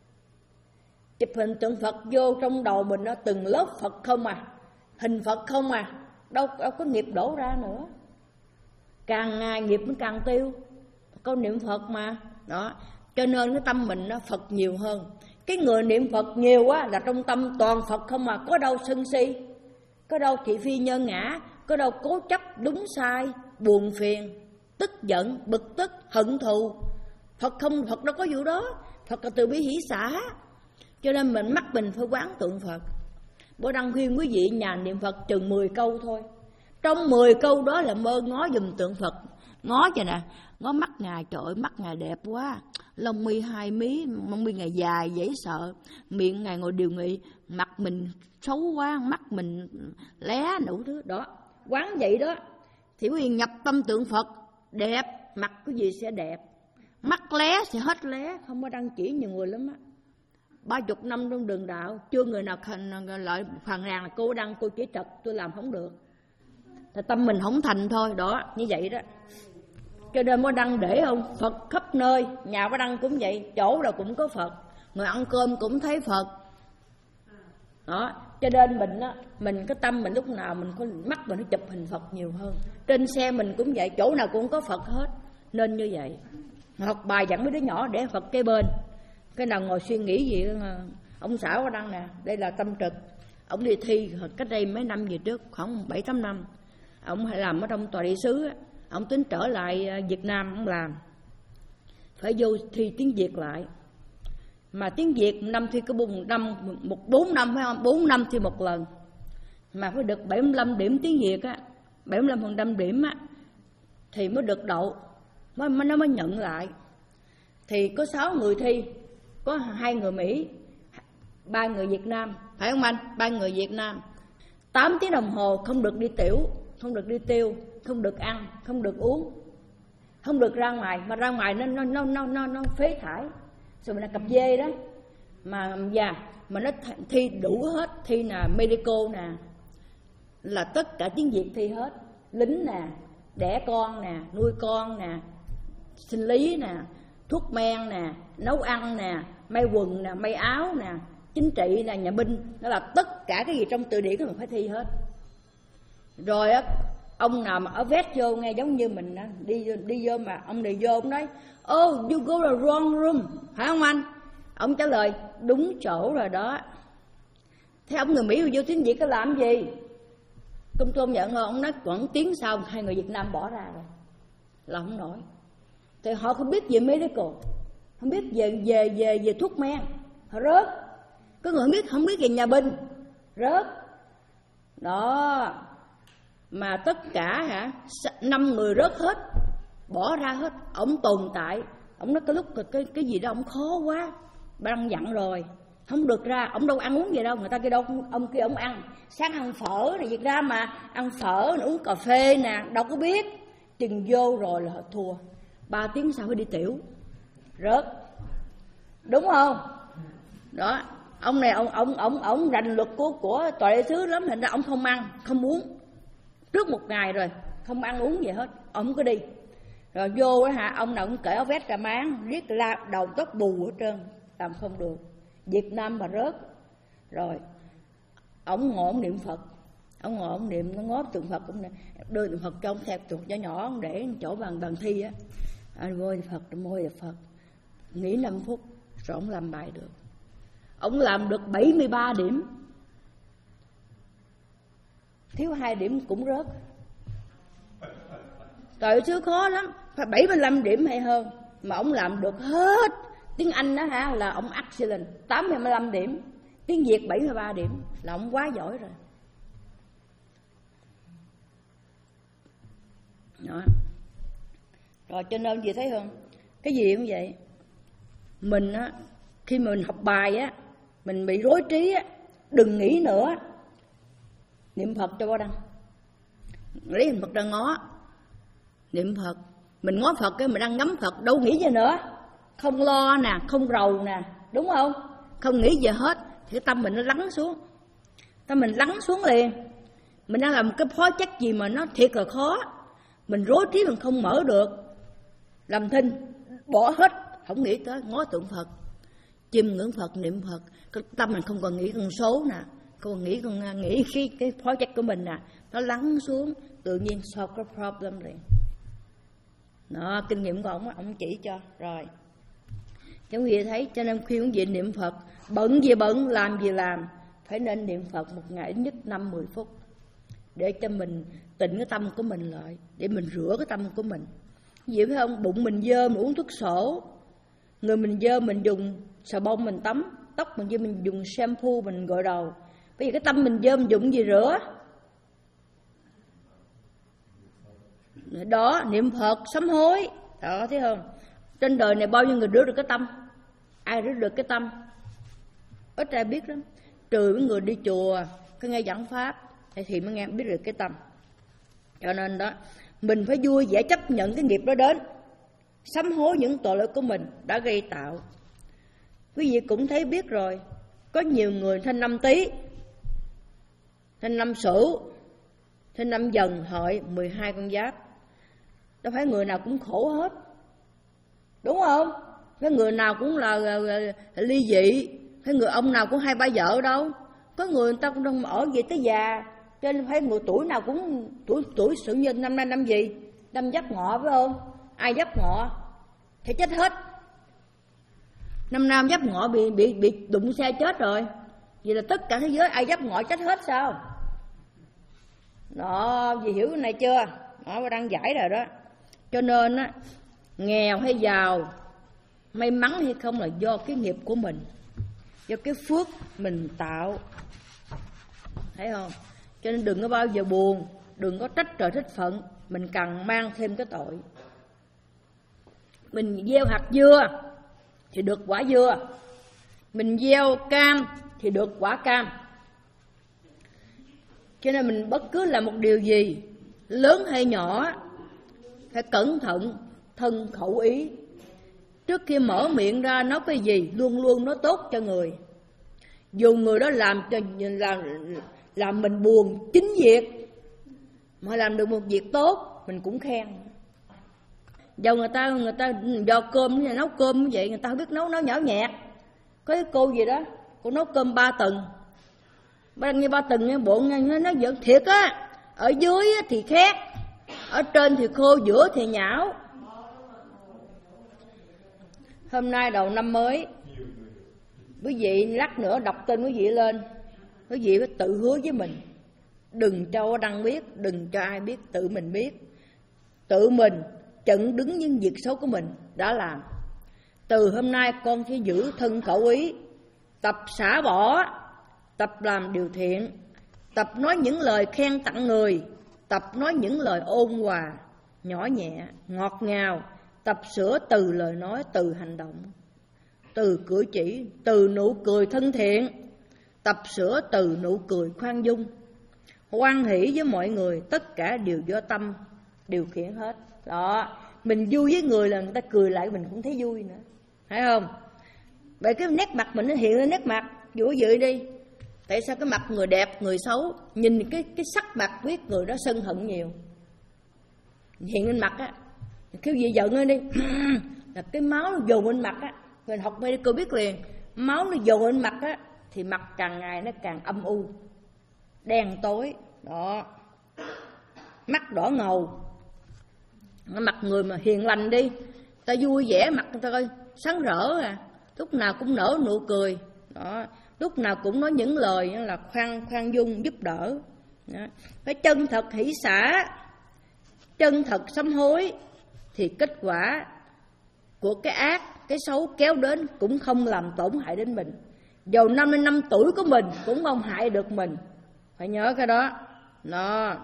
Chụp hình tượng Phật vô trong đầu mình nó từng lớp Phật không à, hình Phật không à, đâu, đâu có nghiệp đổ ra nữa. Càng ngày nghiệp nó càng tiêu. Có niệm Phật mà. Đó. Cho nên cái tâm mình nó Phật nhiều hơn. Cái người niệm Phật nhiều á là trong tâm toàn Phật không à, có đâu sân si, có đâu thị phi nhân ngã, có đâu cố chấp đúng sai, buồn phiền, tức giận, bực tức, hận thù. Phật không, Phật đâu có vụ đó. Phật là từ bi hỷ xả. Cho nên mình mắt mình phải quán tượng Phật. Bố Đăng khuyên quý vị nhà niệm Phật chừng mười câu thôi. Trong mười câu đó là mơ ngó dùm tượng Phật. Ngó cho nè, ngó mắt Ngài, trời ơi mắt Ngài đẹp quá, lông mi hai mí, lông mi Ngài dài dễ sợ, miệng Ngài ngồi điều nghị, mặt mình xấu quá, mắt mình lé đủ thứ đó. Quán vậy đó thì quý vị nhập tâm tượng Phật đẹp, mặt quý vị sẽ đẹp. Mắt lé sẽ hết lé. Không có đăng chỉ nhiều người lắm á. Ba chục năm trong đường đạo chưa người nào lợi phàn nàn là cô Đăng cô chỉ trật tôi làm không được. Thì tâm mình không thành thôi. Đó, như vậy đó. Cho nên Bố Đăng để không, Phật khắp nơi. Nhà Bố Đăng cũng vậy, chỗ nào cũng có Phật. Người ăn cơm cũng thấy Phật. Đó, cho nên mình á, mình cái tâm mình lúc nào mình có mắt mình nó chụp hình Phật nhiều hơn. Trên xe mình cũng vậy, chỗ nào cũng có Phật hết. Nên như vậy. Học bài dẫn mấy đứa nhỏ để Phật kế bên. Cái nào ngồi suy nghĩ gì ông xã Bố Đăng nè, đây là tâm trực. Ông đi thi cách đây mấy năm về trước, khoảng bảy tám năm. Ông hay làm ở trong tòa địa sứ á. Ông tính trở lại Việt Nam ông làm. Phải vô thi tiếng Việt lại. Mà tiếng Việt năm thi có bốn năm, một bốn năm phải không? Bốn năm thi một lần. Mà phải được bảy mươi lăm điểm tiếng Việt á, bảy mươi lăm phần trăm điểm á, thì mới được đậu, mới nó mới nhận lại. Thì có sáu người thi, có hai người Mỹ, ba người Việt Nam, phải không anh? Ba người Việt Nam. Tám tiếng đồng hồ không được đi tiểu, không được đi tiêu, không được ăn, không được uống, không được ra ngoài, mà ra ngoài nó nó nó nó nó, nó phế thải. Rồi mình là cặp dê đó, mà già mà nó thi đủ hết, thi là medical nè, là tất cả tiếng Việt thi hết, lính nè, đẻ con nè, nuôi con nè, sinh lý nè, thuốc men nè, nấu ăn nè, may quần nè, may áo nè, chính trị nè, nhà binh. Đó là tất cả cái gì trong từ điển mình phải thi hết. Rồi á, ông nào mà ở vét vô nghe giống như mình á, đi đi vô mà ông này vô ông nói oh you go the wrong room, phải không anh? Ông trả lời đúng chỗ rồi đó. Thế ông người Mỹ vô tiếng Việt có làm gì? Công tôn nhận không? Ông nói khoảng tiếng sau hai người Việt Nam bỏ ra rồi, là không nổi. Thì họ không biết về medical, không biết về về về về thuốc men, họ rớt. Có người không biết không biết về nhà binh, rớt. Đó. Mà tất cả hả năm người rớt hết, bỏ ra hết. Ông tồn tại. Ông nói cái lúc cái cái gì đó ông khó quá, ban dặn rồi, không được ra. Ông đâu ăn uống gì đâu, người ta kia đâu, ông kia ông ăn sáng ăn phở này Việt Nam mà ăn phở uống cà phê nè, đâu có biết. Chừng vô rồi là họ thua. Ba tiếng sau phải đi tiểu, rớt, đúng không? Đó, ông này ông ông ông ông rành luật của của tòa đại sứ lắm, thành ra ông không ăn không uống trước một ngày rồi, không ăn uống gì hết, ông cứ đi. Rồi vô á hả, ông nào cũng cởi áo vest ra máng, riết la đầu tóc bù hết trơn, làm không được. Việt Nam mà rớt. Rồi ông ngồi ông niệm Phật, ông ngồi ông niệm, nó ngóp tượng Phật, cũng đưa tượng Phật cho ông theo tượng nhỏ nhỏ, ông để chỗ bàn bàn thi á. Anh môi Phật, môi Phật, nghỉ năm phút rồi ông làm bài được. Ông làm được bảy mươi ba điểm, thiếu hai điểm cũng rớt. Trời chứ khó lắm, phải bảy mươi lăm điểm hay hơn mà ông làm được hết. Tiếng Anh đó hả là ông excellent, tám mươi lăm điểm. Tiếng Việt bảy mươi ba điểm là ông quá giỏi rồi. Đó. Rồi cho nên chị thấy không, cái gì cũng vậy. Mình á, khi mà mình học bài á, mình bị rối trí á, đừng nghĩ nữa, niệm Phật cho bao đăng, lấy hình Phật ra ngó, niệm Phật. Mình ngó Phật cái mình đang ngắm Phật, đâu nghĩ gì nữa, không lo nè, không rầu nè, đúng không? Không nghĩ gì hết thì tâm mình nó lắng xuống, tâm mình lắng xuống liền. Mình đang làm cái phó trách gì mà nó thiệt là khó, mình rối trí mình không mở được, làm thinh, bỏ hết, không nghĩ tới, ngó tượng Phật, chiêm ngưỡng Phật, niệm Phật. Cái tâm mình không còn nghĩ con số nè, không còn nghĩ con nghĩ cái cái phó trách của mình nè, nó lắng xuống, tự nhiên solve cái problem liền. Đó, kinh nghiệm của ông, ông chỉ cho rồi. Chúng gì thấy, cho nên khuyên quý vị niệm Phật, bận gì bận, làm gì làm, phải nên niệm Phật một ngày ít nhất năm mười phút để cho mình tịnh cái tâm của mình lại, để mình rửa cái tâm của mình. Vì phải không, bụng mình dơ mình uống thuốc sổ, người mình dơ mình dùng xà bông mình tắm, tóc mình dơ mình dùng shampoo mình gội đầu. Bây giờ cái tâm mình dơ mình dùng gì rửa? Đó, niệm Phật, sám hối. Đó, thấy không? Trên đời này bao nhiêu người rửa được cái tâm? Ai rửa được cái tâm? Ít ai biết lắm. Trừ mấy người đi chùa, cái nghe giảng pháp thì mới nghe biết được cái tâm. Cho nên đó, mình phải vui vẻ chấp nhận cái nghiệp đó đến, sám hối những tội lỗi của mình đã gây tạo. Quý vị cũng thấy biết rồi, có nhiều người sinh năm Tý, sinh năm Sửu, sinh năm Dần, Hợi, mười hai con giáp. Đâu phải người nào cũng khổ hết, đúng không? Cái người nào cũng là, là, là, là ly dị, hay người ông nào cũng hai ba vợ đâu. Có người người ta cũng đang ở vậy tới già, cho nên phải người tuổi nào cũng tuổi tuổi sự nhân. Năm nay năm gì? Năm Giáp Ngọ phải không? Ai Giáp Ngọ thì chết hết. Năm Nam Giáp Ngọ bị bị bị đụng xe chết rồi. Vậy là tất cả thế giới ai Giáp Ngọ chết hết sao? Đó, dì hiểu cái này chưa? Đó, đang giải rồi đó. Cho nên á, nghèo hay giàu, may mắn hay không là do cái nghiệp của mình, do cái phước mình tạo, thấy không? Cho nên đừng có bao giờ buồn, đừng có trách trời trách phận, mình cần mang thêm cái tội. Mình gieo hạt dưa thì được quả dưa, mình gieo cam thì được quả cam. Cho nên mình bất cứ làm một điều gì, lớn hay nhỏ, phải cẩn thận thân khẩu ý. Trước khi mở miệng ra nói cái gì, luôn luôn nói tốt cho người. Dù người đó làm cho làm, làm mình buồn chính việc, mà làm được một việc tốt mình cũng khen. Dầu người ta người ta do cơm nấu cơm như vậy, người ta không biết nấu nấu nhão nhẹt. Có cái cô gì đó, cô nấu cơm ba tầng, ba như ba tầng nghe bụng nó nó giỡn thiệt á. Ở dưới thì khét, ở trên thì khô, giữa thì nhão. Hôm nay đầu năm mới, quý vị lát nữa đọc tên quý vị lên, quý vị phải tự hứa với mình, đừng cho Đăng biết, đừng cho ai biết, tự mình biết. Tự mình chặn đứng những việc xấu của mình đã làm. Từ hôm nay con sẽ giữ thân khẩu ý, tập xả bỏ, tập làm điều thiện, tập nói những lời khen tặng người, tập nói những lời ôn hòa, nhỏ nhẹ, ngọt ngào, tập sửa từ lời nói, từ hành động, từ cử chỉ, từ nụ cười thân thiện, tập sửa từ nụ cười khoan dung, hoan hỷ với mọi người, tất cả đều do tâm điều khiển hết. Đó, mình vui với người là người ta cười lại mình cũng thấy vui nữa, phải không? Vậy cái nét mặt mình nó hiện lên nét mặt, vui vậy đi. Tại sao cái mặt người đẹp, người xấu, nhìn cái cái sắc mặt biết người đó sân hận nhiều, hiện lên mặt á. Cái gì giận lên đi là cái máu nó dồn lên mặt á. Mình học medical biết liền, máu nó dồn lên mặt á thì mặt càng ngày nó càng âm u, đen tối. Đó, mắt đỏ ngầu. Mặt người mà hiền lành đi, ta vui vẻ, mặt người ta coi sáng rỡ à, lúc nào cũng nở nụ cười. Đó, lúc nào cũng nói những lời là khoan khoan dung, giúp đỡ. Đó, phải chân thật hỷ xả, chân thật sám hối, thì kết quả của cái ác, cái xấu kéo đến cũng không làm tổn hại đến mình. Dầu năm mươi năm tuổi của mình cũng không hại được mình, phải nhớ cái đó. Đó,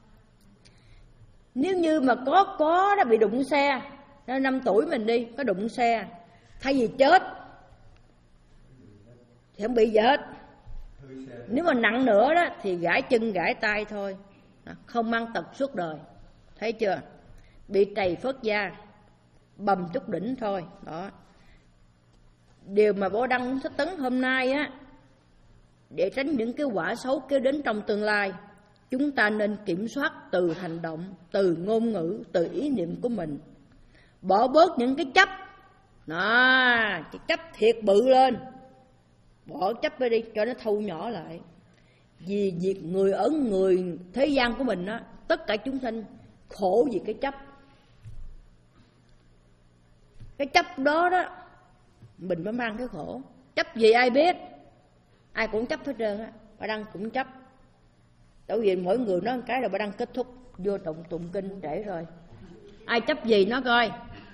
nếu như mà có có đã bị đụng xe, năm tuổi mình đi có đụng xe, thay vì chết thì không bị gì hết. Nếu mà nặng nữa đó thì gãy chân gãy tay thôi, không mang tật suốt đời. Thấy chưa? Bị trầy phớt da, bầm chút đỉnh thôi. Đó, điều mà Võ Đăng sách tấn hôm nay á, để tránh những cái quả xấu kéo đến trong tương lai, chúng ta nên kiểm soát từ hành động, từ ngôn ngữ, từ ý niệm của mình, bỏ bớt những cái chấp. Đó, cái chấp thiệt bự lên, bỏ chấp đi cho nó thu nhỏ lại. Vì việc người ở người thế gian của mình á, tất cả chúng sanh khổ vì cái chấp. Cái chấp đó đó mình mới mang cái khổ. Chấp gì ai biết, ai cũng chấp hết trơn á. Bà Đăng cũng chấp. Tại vì mỗi người nói một cái là bà Đăng kết thúc vô tụng tụng kinh trễ rồi. Ai chấp gì nó coi.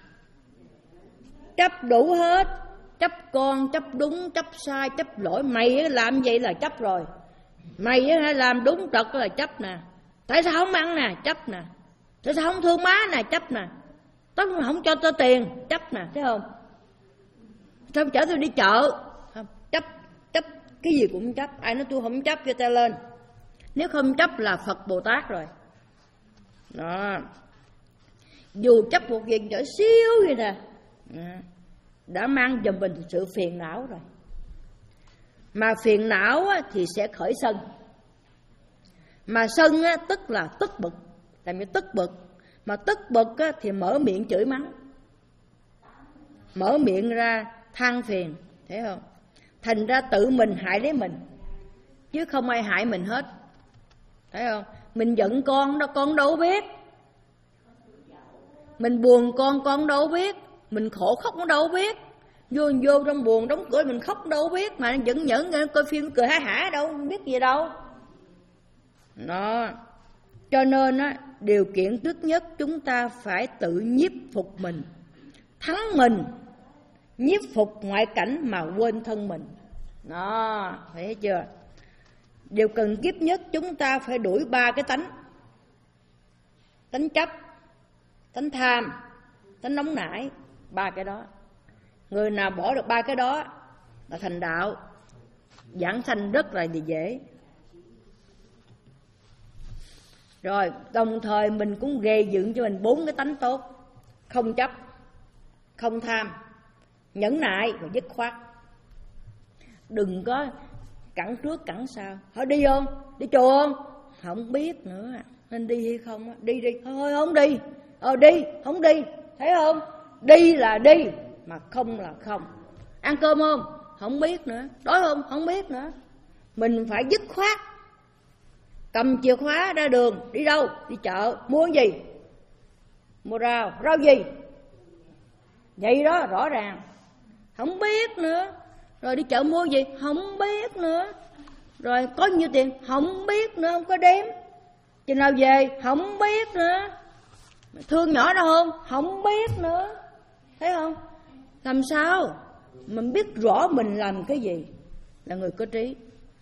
Chấp đủ hết. Chấp con, chấp đúng, chấp sai, chấp lỗi. Mày làm vậy là chấp rồi. Mày hay làm đúng trật là chấp nè. Tại sao không ăn nè, chấp nè. Tại sao không thương má nè, chấp nè. Tao không cho tao tiền, chấp nè, thấy không? Sao chở tôi đi chợ, không, chấp, chấp, cái gì cũng chấp. Ai nói tôi không chấp cho tao lên. Nếu không chấp là Phật Bồ Tát rồi. Đó, dù chấp một việc nhỏ xíu vậy nè, đã mang cho mình sự phiền não rồi. Mà phiền não thì sẽ khởi sân. Mà sân tức là tức bực. Tại vì tức bực. Mà tức bực thì mở miệng chửi mắng, mở miệng ra than phiền, thấy không? Thành ra tự mình hại lấy mình, chứ không ai hại mình hết, thấy không? Mình giận con đâu, con đâu biết. Mình buồn con, con đâu biết. Mình khổ khóc nó đâu biết. Vô vô trong buồn đóng cửa mình khóc đâu biết. Mà giận nhẫn coi phim cười hả hả đâu biết gì đâu. Đó, cho nên á, điều kiện trước nhất chúng ta phải tự nhiếp phục mình, thắng mình, nhiếp phục ngoại cảnh mà quên thân mình. Đó, thấy chưa? Điều cần kiếp nhất chúng ta phải đuổi ba cái tánh. Tánh chấp, tánh tham, tánh nóng nảy. Ba cái đó. Người nào bỏ được ba cái đó là thành đạo. Giảng sanh rất là dễ. Rồi đồng thời mình cũng gây dựng cho mình bốn cái tánh tốt. Không chấp, không tham, nhẫn nại và dứt khoát. Đừng có cẳng trước cẳng sau. Hỏi đi không? Đi chùa không? Không biết nữa, Nên đi hay không á? Đi đi, thôi không đi. Ờ đi, không đi, thấy không? Đi là đi, mà không là không. Ăn cơm không? Không biết nữa. Đói không? Không biết nữa. Mình phải dứt khoát. Cầm chìa khóa ra đường, đi đâu? Đi chợ, mua gì? Mua rau, rau gì? Vậy đó, rõ ràng. Không biết nữa. Rồi đi chợ mua gì? Không biết nữa. Rồi có nhiêu tiền? Không biết nữa, không có đếm. Chừng nào về? Không biết nữa. Thương nhỏ đâu không? Không biết nữa. Thấy không? Làm sao mình biết rõ mình làm cái gì là người có trí.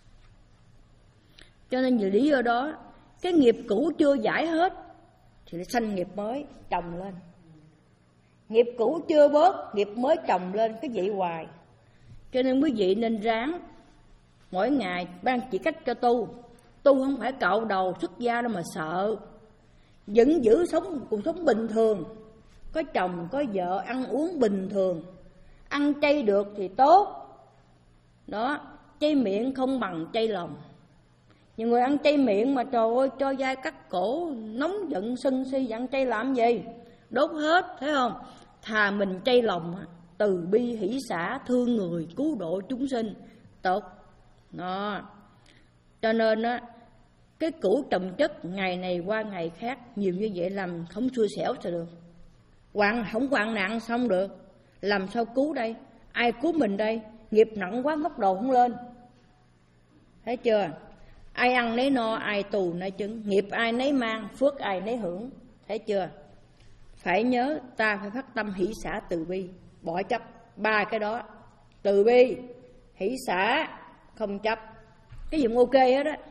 Cho nên vì lý do đó, cái nghiệp cũ chưa giải hết thì lại sanh nghiệp mới chồng lên. Nghiệp cũ chưa bớt, nghiệp mới chồng lên, cái vậy hoài. Cho nên quý vị nên ráng mỗi ngày ban chỉ cách cho tu. Tu không phải cạo đầu xuất gia đâu mà sợ. Vẫn giữ sống cuộc sống bình thường, có chồng có vợ, ăn uống bình thường. Ăn chay được thì tốt. Đó, chay miệng không bằng chay lòng. Nhiều người ăn chay miệng mà trời ơi cho dai cắt cổ, nóng giận sân si, ăn chay làm gì? Đốt hết, thấy không? Thà mình chay lòng, từ bi hỷ xả, thương người, cứu độ chúng sinh, tốt. Đó. Cho nên á, cái củ trồng chất ngày này qua ngày khác, nhiều như vậy làm không xui xẻo sao được. Hoạn, không hoạn nạn xong được. Làm sao cứu đây? Ai cứu mình đây? Nghiệp nặng quá ngóc đầu không lên. Thấy chưa? Ai ăn nấy no, ai tù nấy chứng. Nghiệp ai nấy mang, phước ai nấy hưởng. Thấy chưa? Phải nhớ ta phải phát tâm hỷ xả từ bi, bỏ chấp ba cái đó. Từ bi, hỷ xả, không chấp. Cái gì cũng ok hết á.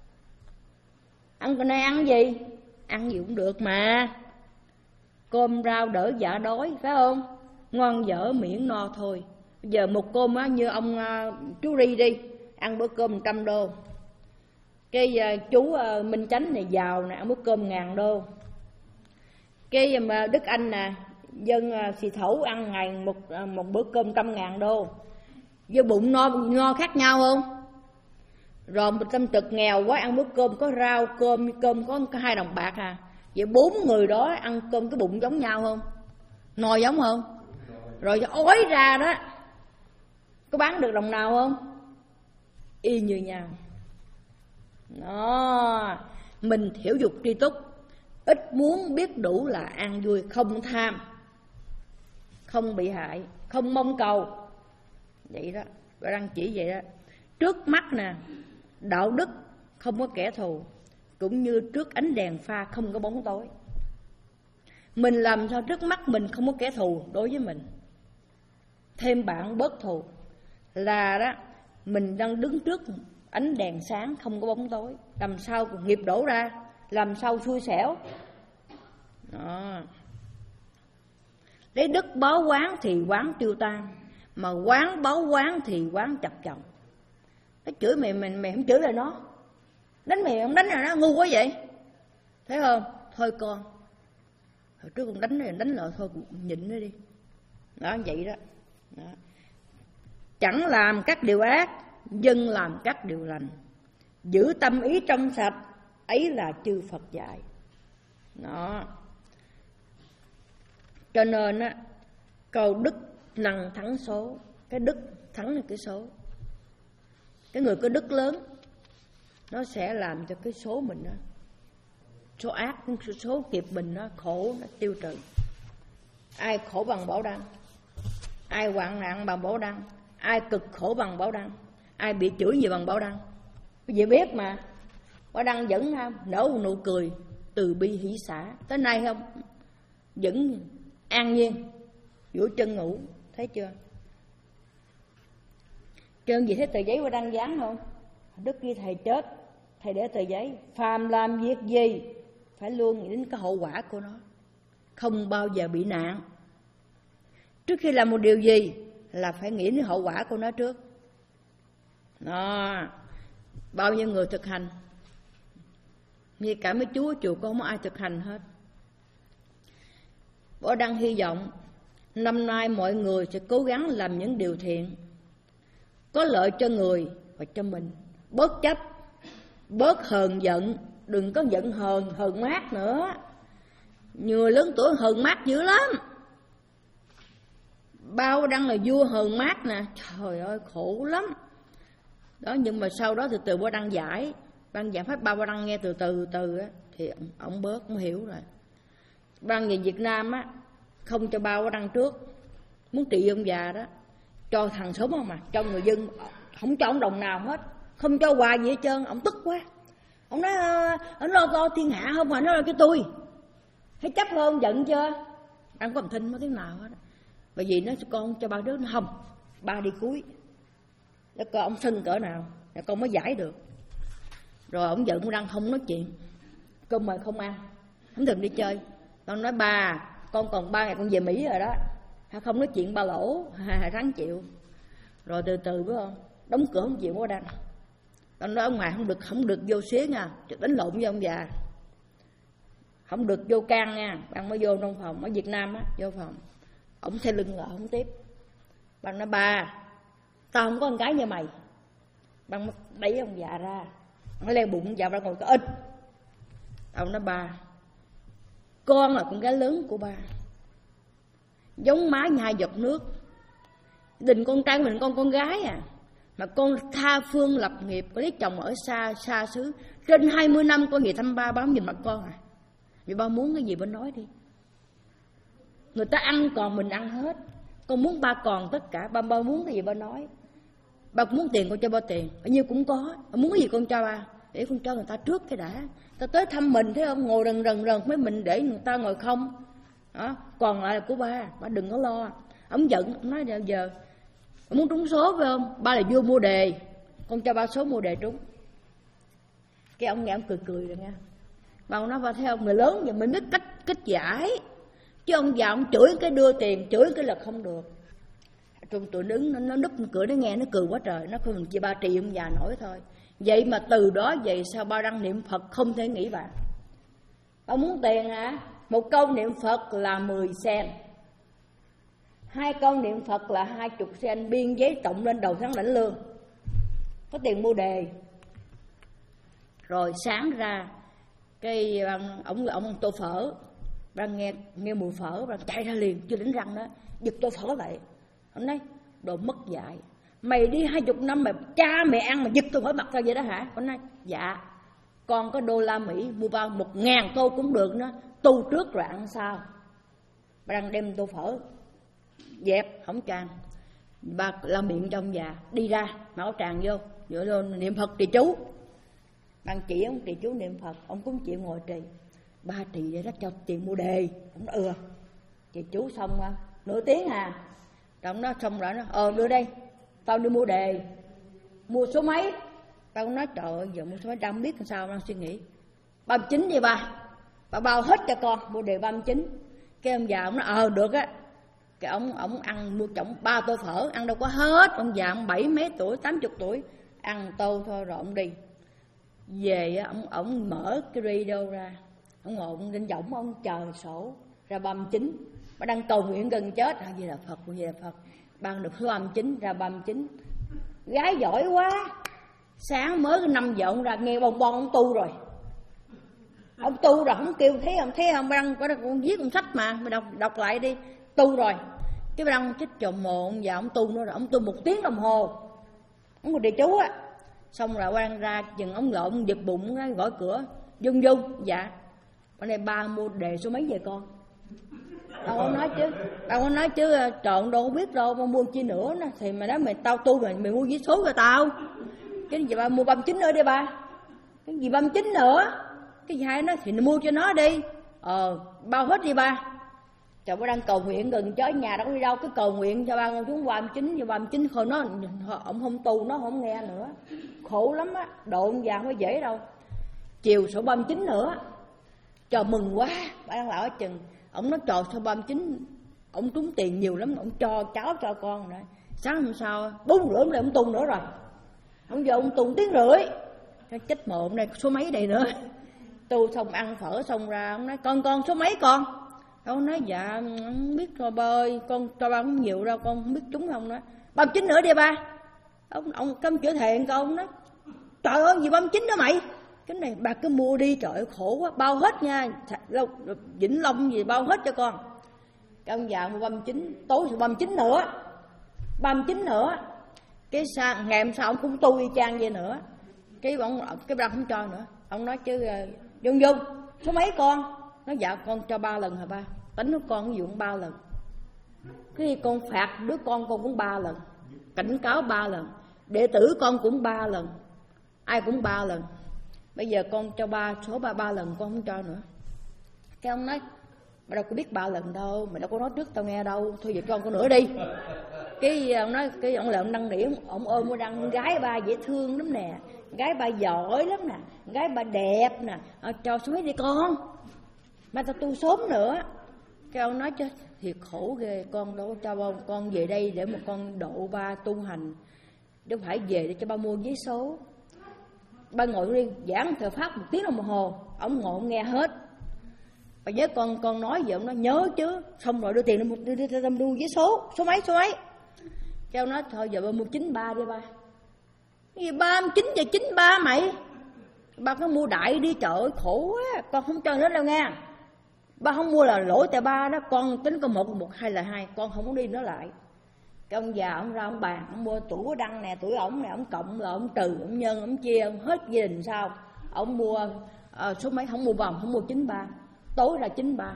Ăn cái này ăn gì? Ăn gì cũng được mà. Cơm rau đỡ dạ đói, phải không? Ngon dở miễn no thôi. Bây giờ một cơm á, như ông uh, chú Ri đi, ăn bữa cơm một trăm đô. Cái uh, chú uh, Minh Chánh này giàu nè, ăn bữa cơm ngàn đô. Cái uh, Đức Anh nè, dân uh, xì thẩu ăn ngày một, uh, một bữa cơm trăm ngàn đô. Vô bụng no, no khác nhau không? Rồi một trăm trực nghèo quá ăn bữa cơm có rau, cơm cơm có hai đồng bạc à. Vậy bốn người đó ăn cơm cái bụng giống nhau không? No giống không? Rồi ói ra đó, có bán được đồng nào không? Y như nhau. Đó, mình thiểu dục tri túc, ít muốn biết đủ là an vui, không tham, không bị hại, không mong cầu. Vậy đó, tôi đang chỉ vậy đó. Trước mắt nè, đạo đức không có kẻ thù, cũng như trước ánh đèn pha không có bóng tối. Mình làm sao trước mắt mình không có kẻ thù đối với mình, thêm bạn bớt thù, là đó mình đang đứng trước ánh đèn sáng không có bóng tối. Làm sao nghiệp đổ ra, làm sao xui xẻo. Đó. Lấy đức báo quán thì quán tiêu tan, mà quán báo quán thì quán chập chồng. Nó chửi mày, mày, mày không chửi lại nó. Đánh mày không đánh là nó ngu quá vậy. Thấy không? Thôi con, hồi trước con đánh này đánh lại thôi, nhịn nó đi. Đó, vậy đó. Đó. Chẳng làm các điều ác, dân làm các điều lành. Giữ tâm ý trong sạch, ấy là chư Phật dạy. Đó. Cho nên á, câu đức năng thắng số. Cái đức thắng là cái số. Cái người có đức lớn, nó sẽ làm cho cái số mình đó, số ác, số nghiệp mình nó khổ, nó tiêu trừ. Ai khổ bằng Bảo Đăng, ai hoạn nạn bằng Bảo Đăng, ai cực khổ bằng Bảo Đăng, ai bị chửi gì bằng Bảo Đăng. Quý vị biết mà, Bảo Đăng vẫn nở một nụ cười từ bi hỷ xả tới nay không, vẫn an nhiên duỗi chân ngủ. Thấy chưa? Trơn gì thấy tờ giấy Bảo Đăng dán không? Đức khi thầy chết, thầy để tờ giấy, phàm làm việc gì phải luôn nghĩ đến cái hậu quả của nó, không bao giờ bị nạn. Trước khi làm một điều gì là phải nghĩ đến hậu quả của nó trước. Đó. Bao nhiêu người thực hành, như cả mấy chú ở chùa có không ai thực hành hết. Bảo Đăng hy vọng năm nay mọi người sẽ cố gắng làm những điều thiện, có lợi cho người và cho mình, bớt chấp, bớt hờn giận, đừng có giận hờn, hờn mát nữa. Người lớn tuổi hờn mát dữ lắm. Bao Đăng là vua hờn mát nè, trời ơi khổ lắm. Đó, nhưng mà sau đó từ từ Bao Đăng giải, Ban giải pháp Bao Đăng nghe từ từ từ á, thì ông bớt, ông hiểu rồi. Ban về Việt Nam á, không cho Bao Đăng trước, muốn trị ông già đó, cho thằng sống không mà, cho người dân, không cho ông đồng nào hết, không cho quà gì hết trơn. Ông tức quá, ông nói ông lo co thiên hạ không mà nó là cái tôi, thấy chấp không, giận chưa? Ăn có một thinh có tiếng nào hết. Bởi vì nó con cho ba đứa nó không, ba đi cuối, nó coi ông sân cỡ nào, là con mới giải được. Rồi ông giận đang không nói chuyện, cơm mời không ăn, không thèm đi chơi. Con nói ba, con còn ba ngày con về Mỹ rồi đó, không nói chuyện ba lỗ, ráng chịu. Rồi từ từ phải không, đóng cửa không chịu có đăng. Con nói ở ngoài không được, không được vô xía nha, đánh lộn với ông già, không được vô can nha. Bạn mới vô trong phòng ở Việt Nam á, vô phòng ổng thay lưng lại không tiếp. Bạn nói ba, tao không có con cái như mày. Bạn đẩy ông già ra, nó leo bụng vào ra ngồi có ít. Ông nói ba, con là con gái lớn của ba, giống má như hai giọt nước. Đình con trai mình con con gái à, mà con tha phương lập nghiệp, có lấy chồng ở xa xa xứ trên hai mươi năm, con về thăm ba, ba không nhìn mặt con à. Vì ba muốn cái gì ba nói đi. Người ta ăn còn mình ăn hết, con muốn ba còn tất cả. Ba ba muốn cái gì ba nói. Ba muốn tiền con cho ba tiền, bao nhiêu cũng có. Ba muốn cái gì con cho ba, để con cho người ta trước cái đã. Ta tới thăm mình thấy không, ngồi rần rần rần với mình để người ta ngồi không đó. Còn lại là của ba, ba đừng có lo. Ông giận, ông nói giờ ông muốn trúng số phải không, ba là vua mua đề, con cho ba số mua đề trúng. Cái ông nghe ông cười cười rồi nha. Ba ông nói ba thấy ông người lớn giờ mình biết cách cách giải, chứ ông già ông chửi cái đưa tiền, chửi cái là không được. Trong tụi đứng nó, nó núp cửa nó nghe nó cười quá trời. Nó không chỉ ba trị ông già nổi thôi. Vậy mà từ đó vậy sao ba Đăng niệm Phật không thể nghĩ bạn. Ba muốn tiền hả? Một câu niệm Phật là mười sen, hai câu niệm Phật là hai chục sen, biên giấy tổng lên đầu tháng lãnh lương, có tiền mua đề. Rồi sáng ra cái ông ông tô phở, đang nghe nghe mùi phở, đang chạy ra liền, chưa đánh răng đó, giật tô phở lại. Ông nói đồ mất dạy, mày đi hai chục năm mà cha mẹ ăn mà giật tô phở mặt ra vậy đó hả? Ông nói dạ, con có đô la Mỹ mua bao một ngàn tô cũng được nữa, tu trước rồi ăn sau. Bà đang đem tô phở dẹp không tràn, bà la miệng cho ông già đi ra mà áo tràn vô, dựa vô niệm Phật trì chú. Đang chỉ ông trì chú niệm Phật, ông cũng chịu ngồi trì. Ba trì để đó cho tiền mua đề. Ông nói ừ, trì chú xong mà nửa tiếng à. Ông nói xong rồi nó ờ đưa đây, tao đi mua đề. Mua số mấy? Tao cũng nói trời ơi giờ mua số mấy đang biết làm sao, đang suy nghĩ ba mươi chín đi ba, ba bao hết cho con mua đề ba mươi chín. Cái ông già ông nói ờ được á. Cái ông ông ăn mua chồng ba tô phở, ăn đâu có hết. Ông già ông bảy mấy tuổi, tám chục tuổi, ăn tô thôi rồi ông đi về. Ông ông mở cái radio ra, ông ngồi ông lên giọng, ông chờ sổ ra ba mươi chín. Bà đang cầu nguyện gần chết, à gì là Phật, gì là Phật, ban được số ba mươi chín, ra ba mươi chín. Gái giỏi quá, sáng mới năm giờ ông ra nghe bông bon ông tu rồi. Ông tu rồi không kêu thấy không, thấy không, bà đang có con viết con sách mà, mày đọc đọc lại đi, tu rồi. Cái bà đang chích chồng mồ ông già ông tu nữa rồi, ông tu một tiếng đồng hồ, ông có địa chú á. Xong rồi quan ra chừng ông gọi ông giật bụng gõ cửa, Dung Dung, dạ bữa nay ba mua đề số mấy về con. Tao không nói chứ, tao không nói chứ trộn đâu có biết đâu, ba mua chi nữa nè. Thì mày nói mày tao tu rồi, mày mua giấy số cho tao. Cái gì ba mua ba mươi chín nữa đi ba. Cái gì ba mươi chín nữa? Cái gì hai nói thì mua cho nó đi. Ờ, bao hết đi ba. Trời, ba đang cầu nguyện gần chó nhà đâu có đi đâu, cứ cầu nguyện cho ba con xuống ba mươi chín, cho ba mươi chín thôi. Nó ông không tu nó không nghe nữa, khổ lắm á, độ ông già không có dễ đâu. Chiều số ba mươi chín nữa, trời mừng quá. Ba đang lão ở chừng ông nói trò số ba mươi chín, ông trúng tiền nhiều lắm, ông cho cháu cho con rồi. Sáng hôm sau bốn rưỡi ông lại ông tu nữa rồi. Ông giờ ông tu tiếng rưỡi, cái chết mộ ông đây số mấy đây nữa. Tu xong ăn phở xong ra ông nói con con số mấy con. Ông nói dạ không biết rồi ba ơi, con cho ba không nhiều đâu, con không biết trúng không. Nói ba mươi chín nữa đi ba. Ông ông cấm chữa thẹn con. Ông nói trời ơi gì ba mươi chín đó mày, cái này bà cứ mua đi, trời ơi khổ quá, bao hết nha, Vĩnh Long gì bao hết cho con. Cái ông già mua ba mươi chín, tối rồi ba mươi chín nữa, ba mươi chín nữa. Cái sang ngày hôm sau ông cũng tu y chang vậy nữa. Cái ông cái bà không cho nữa. Ông nói chứ Dung Dung số mấy con? Nói dạ con cho ba lần hả ba? Tính của con ví dụ ba lần. Cái con phạt đứa con con cũng ba lần, cảnh cáo ba lần, đệ tử con cũng ba lần, ai cũng ba lần. Bây giờ con cho ba số ba ba lần con không cho nữa. Cái ông nói bà đâu có biết ba lần đâu, mày đâu có nói trước tao nghe đâu, thôi giờ cho con nữa đi. Cái ông nói cái ông lợn đăng điểm, ông ôm mua đăng gái ba dễ thương lắm nè, gái ba giỏi lắm nè, gái ba đẹp nè, à, cho số mấy đi con, ba tao tu sớm nữa. Cái ông nói chứ thiệt khổ ghê, con đâu có cho ba, con về đây để một con độ ba tu hành, đâu phải về để cho ba mua giấy số. Ba ngồi riêng giảng thời pháp một tiếng đồng hồ, ông ngồi ông nghe hết. Bà nhớ con con nói vậy, ông nói nhớ chứ, xong rồi đưa tiền đưa đưa đưa, đưa, đưa giấy số, số mấy số mấy. Cái ông nói thôi giờ ba mua chín ba đi ba. Cái gì ba mươi chín và chín ba mày? Ba cứ mua đại đi, trời ơi khổ quá, con không cho nữa đâu nghe. Ba không mua là lỗi tại ba đó, con tính con một một hai là hai, con không muốn đi nữa lại. Cái ông già ông ra ông bàn, ông mua tuổi của đăng nè, tuổi ổng nè, ông cộng là ông trừ, ông nhân, ông chia, ông hết gia đình sao? Ông mua uh, số mấy, không mua vòng, không mua chín ba, tối là chín ba.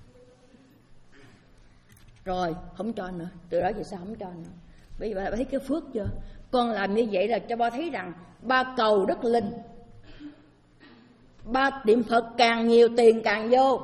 Rồi không cho nữa, từ đó về sao không cho nữa. Bây giờ bà thấy cái phước chưa? Con làm như vậy là cho ba thấy rằng ba cầu đất linh, ba niệm Phật càng nhiều tiền càng vô.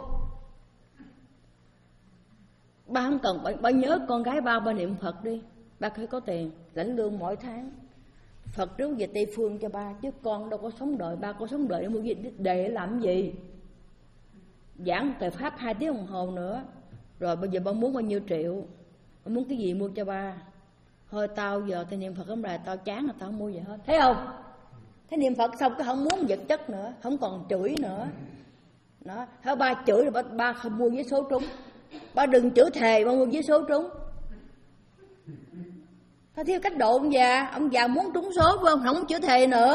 Ba không cần, ba, ba nhớ con gái ba, ba niệm Phật đi, ba phải có tiền, lãnh lương mỗi tháng. Phật trước về Tây Phương cho ba, chứ con đâu có sống đợi, ba có sống đợi để mua gì, để làm gì? Giảng thời Pháp hai tiếng đồng hồ nữa. Rồi bây giờ ba muốn bao nhiêu triệu, ba muốn cái gì mua cho ba. Thôi tao giờ tao niệm Phật không là tao chán là tao không mua gì hết, thấy không? Thế niệm Phật xong cái không muốn vật chất nữa, không còn chửi nữa. Đó, thấy ba chửi rồi ba, ba không mua vé số trúng. Ba đừng chửi thề ba mua vé số trúng. Thôi theo cách độ ông già, ông già muốn trúng số phải không? Không chửi thề nữa.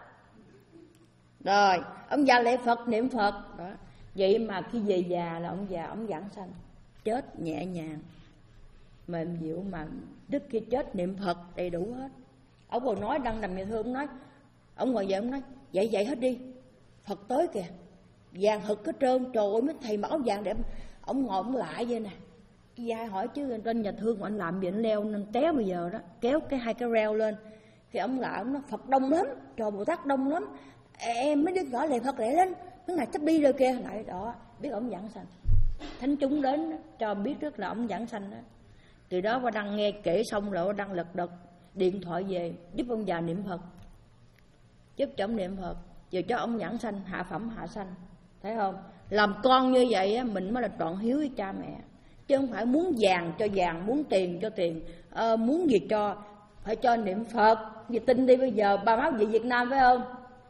Rồi, ông già lạy Phật niệm Phật. Đó. Vậy mà khi về già là ông già ông giảng sanh, chết nhẹ nhàng, mềm dịu mà đức khi chết niệm Phật đầy đủ hết. Ông còn nói đang nằm nhà thương, ông nói, ông ngồi dậy ông nói, dậy dậy hết đi, Phật tới kìa, vàng hực hết trơn, trời ơi mấy thầy mặc áo vàng đẹp. Ông ngồi ông lại vậy nè, cái vai hỏi chứ trên nhà thương mà anh làm gì anh leo nên té bây giờ đó, kéo cái hai cái reo lên. Thì ông lại ông nói Phật đông lắm, trời Bồ Tát đông lắm, em mấy đứa nhỏ lệ Phật lệ lên, cái ngày sắp đi rồi kìa. Lại đó biết ông giảng sanh, thánh chúng đến cho biết trước là ông giảng sanh đó. Từ đó qua đăng nghe kể xong rồi đăng lật đật điện thoại về giúp ông già niệm Phật, giúp cho ông niệm Phật, giờ cho ông giảng sanh, hạ phẩm hạ sanh. Thấy không? Làm con như vậy á, mình mới là trọn hiếu với cha mẹ, chứ không phải muốn vàng cho vàng, muốn tiền cho tiền, à, muốn gì cho, phải cho niệm Phật. Vì tin đi, bây giờ ba má về Việt Nam phải không?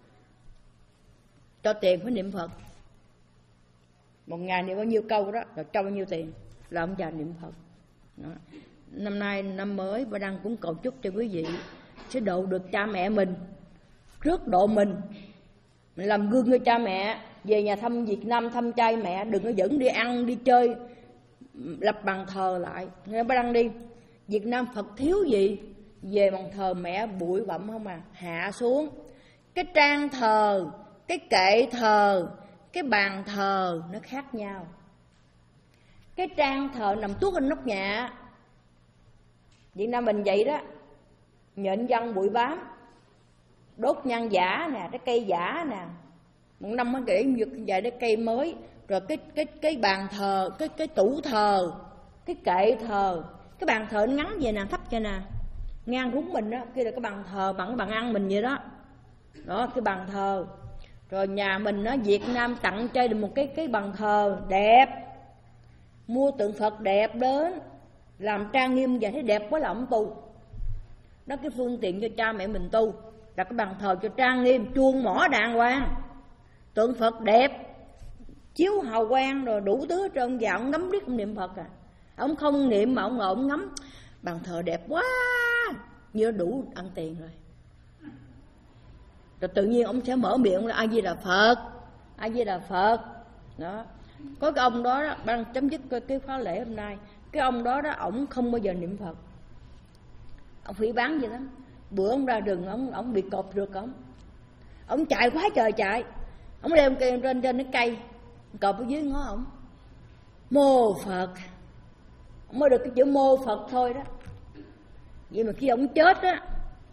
Cho tiền phải niệm Phật, một ngày niệm bao nhiêu câu đó, rồi cho bao nhiêu tiền là ông già niệm Phật. Đó. Năm nay năm mới ba đăng cũng cầu chúc cho quý vị sẽ độ được cha mẹ mình, trước độ mình, mình làm gương cho cha mẹ. Về nhà thăm Việt Nam thăm cha mẹ, đừng có dẫn đi ăn đi chơi, lập bàn thờ lại. Nghe ba đăng đi Việt Nam Phật thiếu gì, về bàn thờ mẹ bụi bặm không à, hạ xuống cái trang thờ, cái kệ thờ, cái bàn thờ nó khác nhau. Cái trang thờ nằm tuốt trên nóc nhà, Việt Nam mình vậy đó, nhện văn bụi bám, đốt nhang giả nè, cái cây giả nè, một năm mới để vài cái cây mới. Rồi cái cái cái bàn thờ, cái cái tủ thờ, cái kệ thờ, cái bàn thờ nó ngắn vậy nè, thấp vậy nè, ngang rúng mình đó, kia là cái bàn thờ bằng cái bàn ăn mình vậy đó. Đó cái bàn thờ. Rồi nhà mình nó Việt Nam tặng cho được một cái cái bàn thờ đẹp, mua tượng Phật đẹp đến, làm trang nghiêm và thấy đẹp quá là ông tu. Đó cái phương tiện cho cha mẹ mình tu là cái bàn thờ cho trang nghiêm, chuông mỏ đàng hoàng, tượng Phật đẹp, chiếu hào quang rồi đủ thứ hết trơn. Và ông ngắm biết ông niệm Phật à, ông không niệm mà ông ngồi ông ngắm bàn thờ đẹp quá, như đủ ăn tiền rồi. rồi tự nhiên ông sẽ mở miệng là A Di Đà Phật, A Di Đà Phật. Đó. Có cái ông đó, đó đang chấm dứt cái, cái khóa lễ hôm nay, cái ông đó đó ổng không bao giờ niệm Phật. Ông phỉ báng vậy lắm. Bữa ông ra rừng, ông ông bị cọp rượt ông. Ông chạy quá trời chạy. Ông leo trên trên trên cái cây, cọp ở dưới ngó ông. Mô Phật. Ông mới được cái chữ mô Phật thôi đó. Vậy mà khi ông chết á,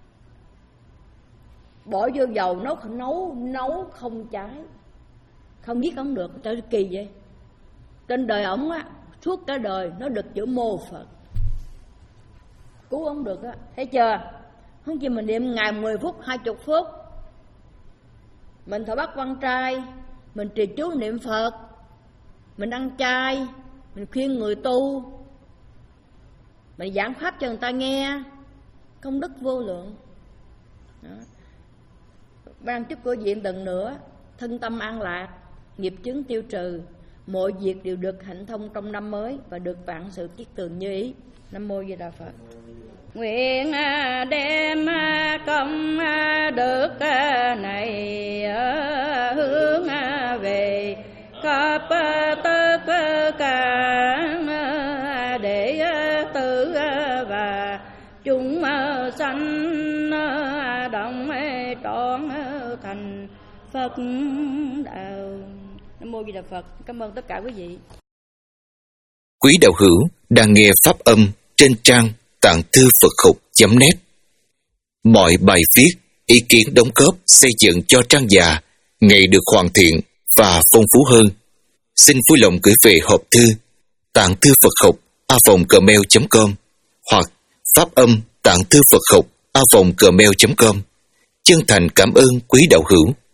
bỏ vô dầu nấu nấu nấu không cháy, không giết ông được. Trời kỳ vậy. Trên đời ổng á, suốt cả đời nó được chữ mô Phật, cứu ông được á. Thấy chưa? Không chỉ mình niệm ngày mười phút, hai mươi phút, mình thọ bắt quan trai, mình trì chú niệm Phật, mình ăn chay, mình khuyên người tu, mình giảng pháp cho người ta nghe, công đức vô lượng. Đó. Ban chúc của diện từng nữa, thân tâm an lạc, nghiệp chướng tiêu trừ, mọi việc đều được hạnh thông trong năm mới và được vạn sự kiết tường như ý. Nam mô Di Đà Phật. Nguyện đem công đức này hướng về khắp tất cả đệ tử và chúng sanh đồng trọn thành Phật đạo. Nam mô Di Đà Phật. Cảm ơn tất cả quý vị. Quý đạo hữu đang nghe pháp âm trên trang tạng thư Phật học chấm net. Mọi bài viết, ý kiến đóng góp xây dựng cho trang già ngày được hoàn thiện và phong phú hơn. Xin vui lòng gửi về hộp thư tạng thư Phật học a vòng gmail chấm com hoặc pháp âm tạng thư Phật học a vòng gmail chấm com. Chân thành cảm ơn quý đạo hữu.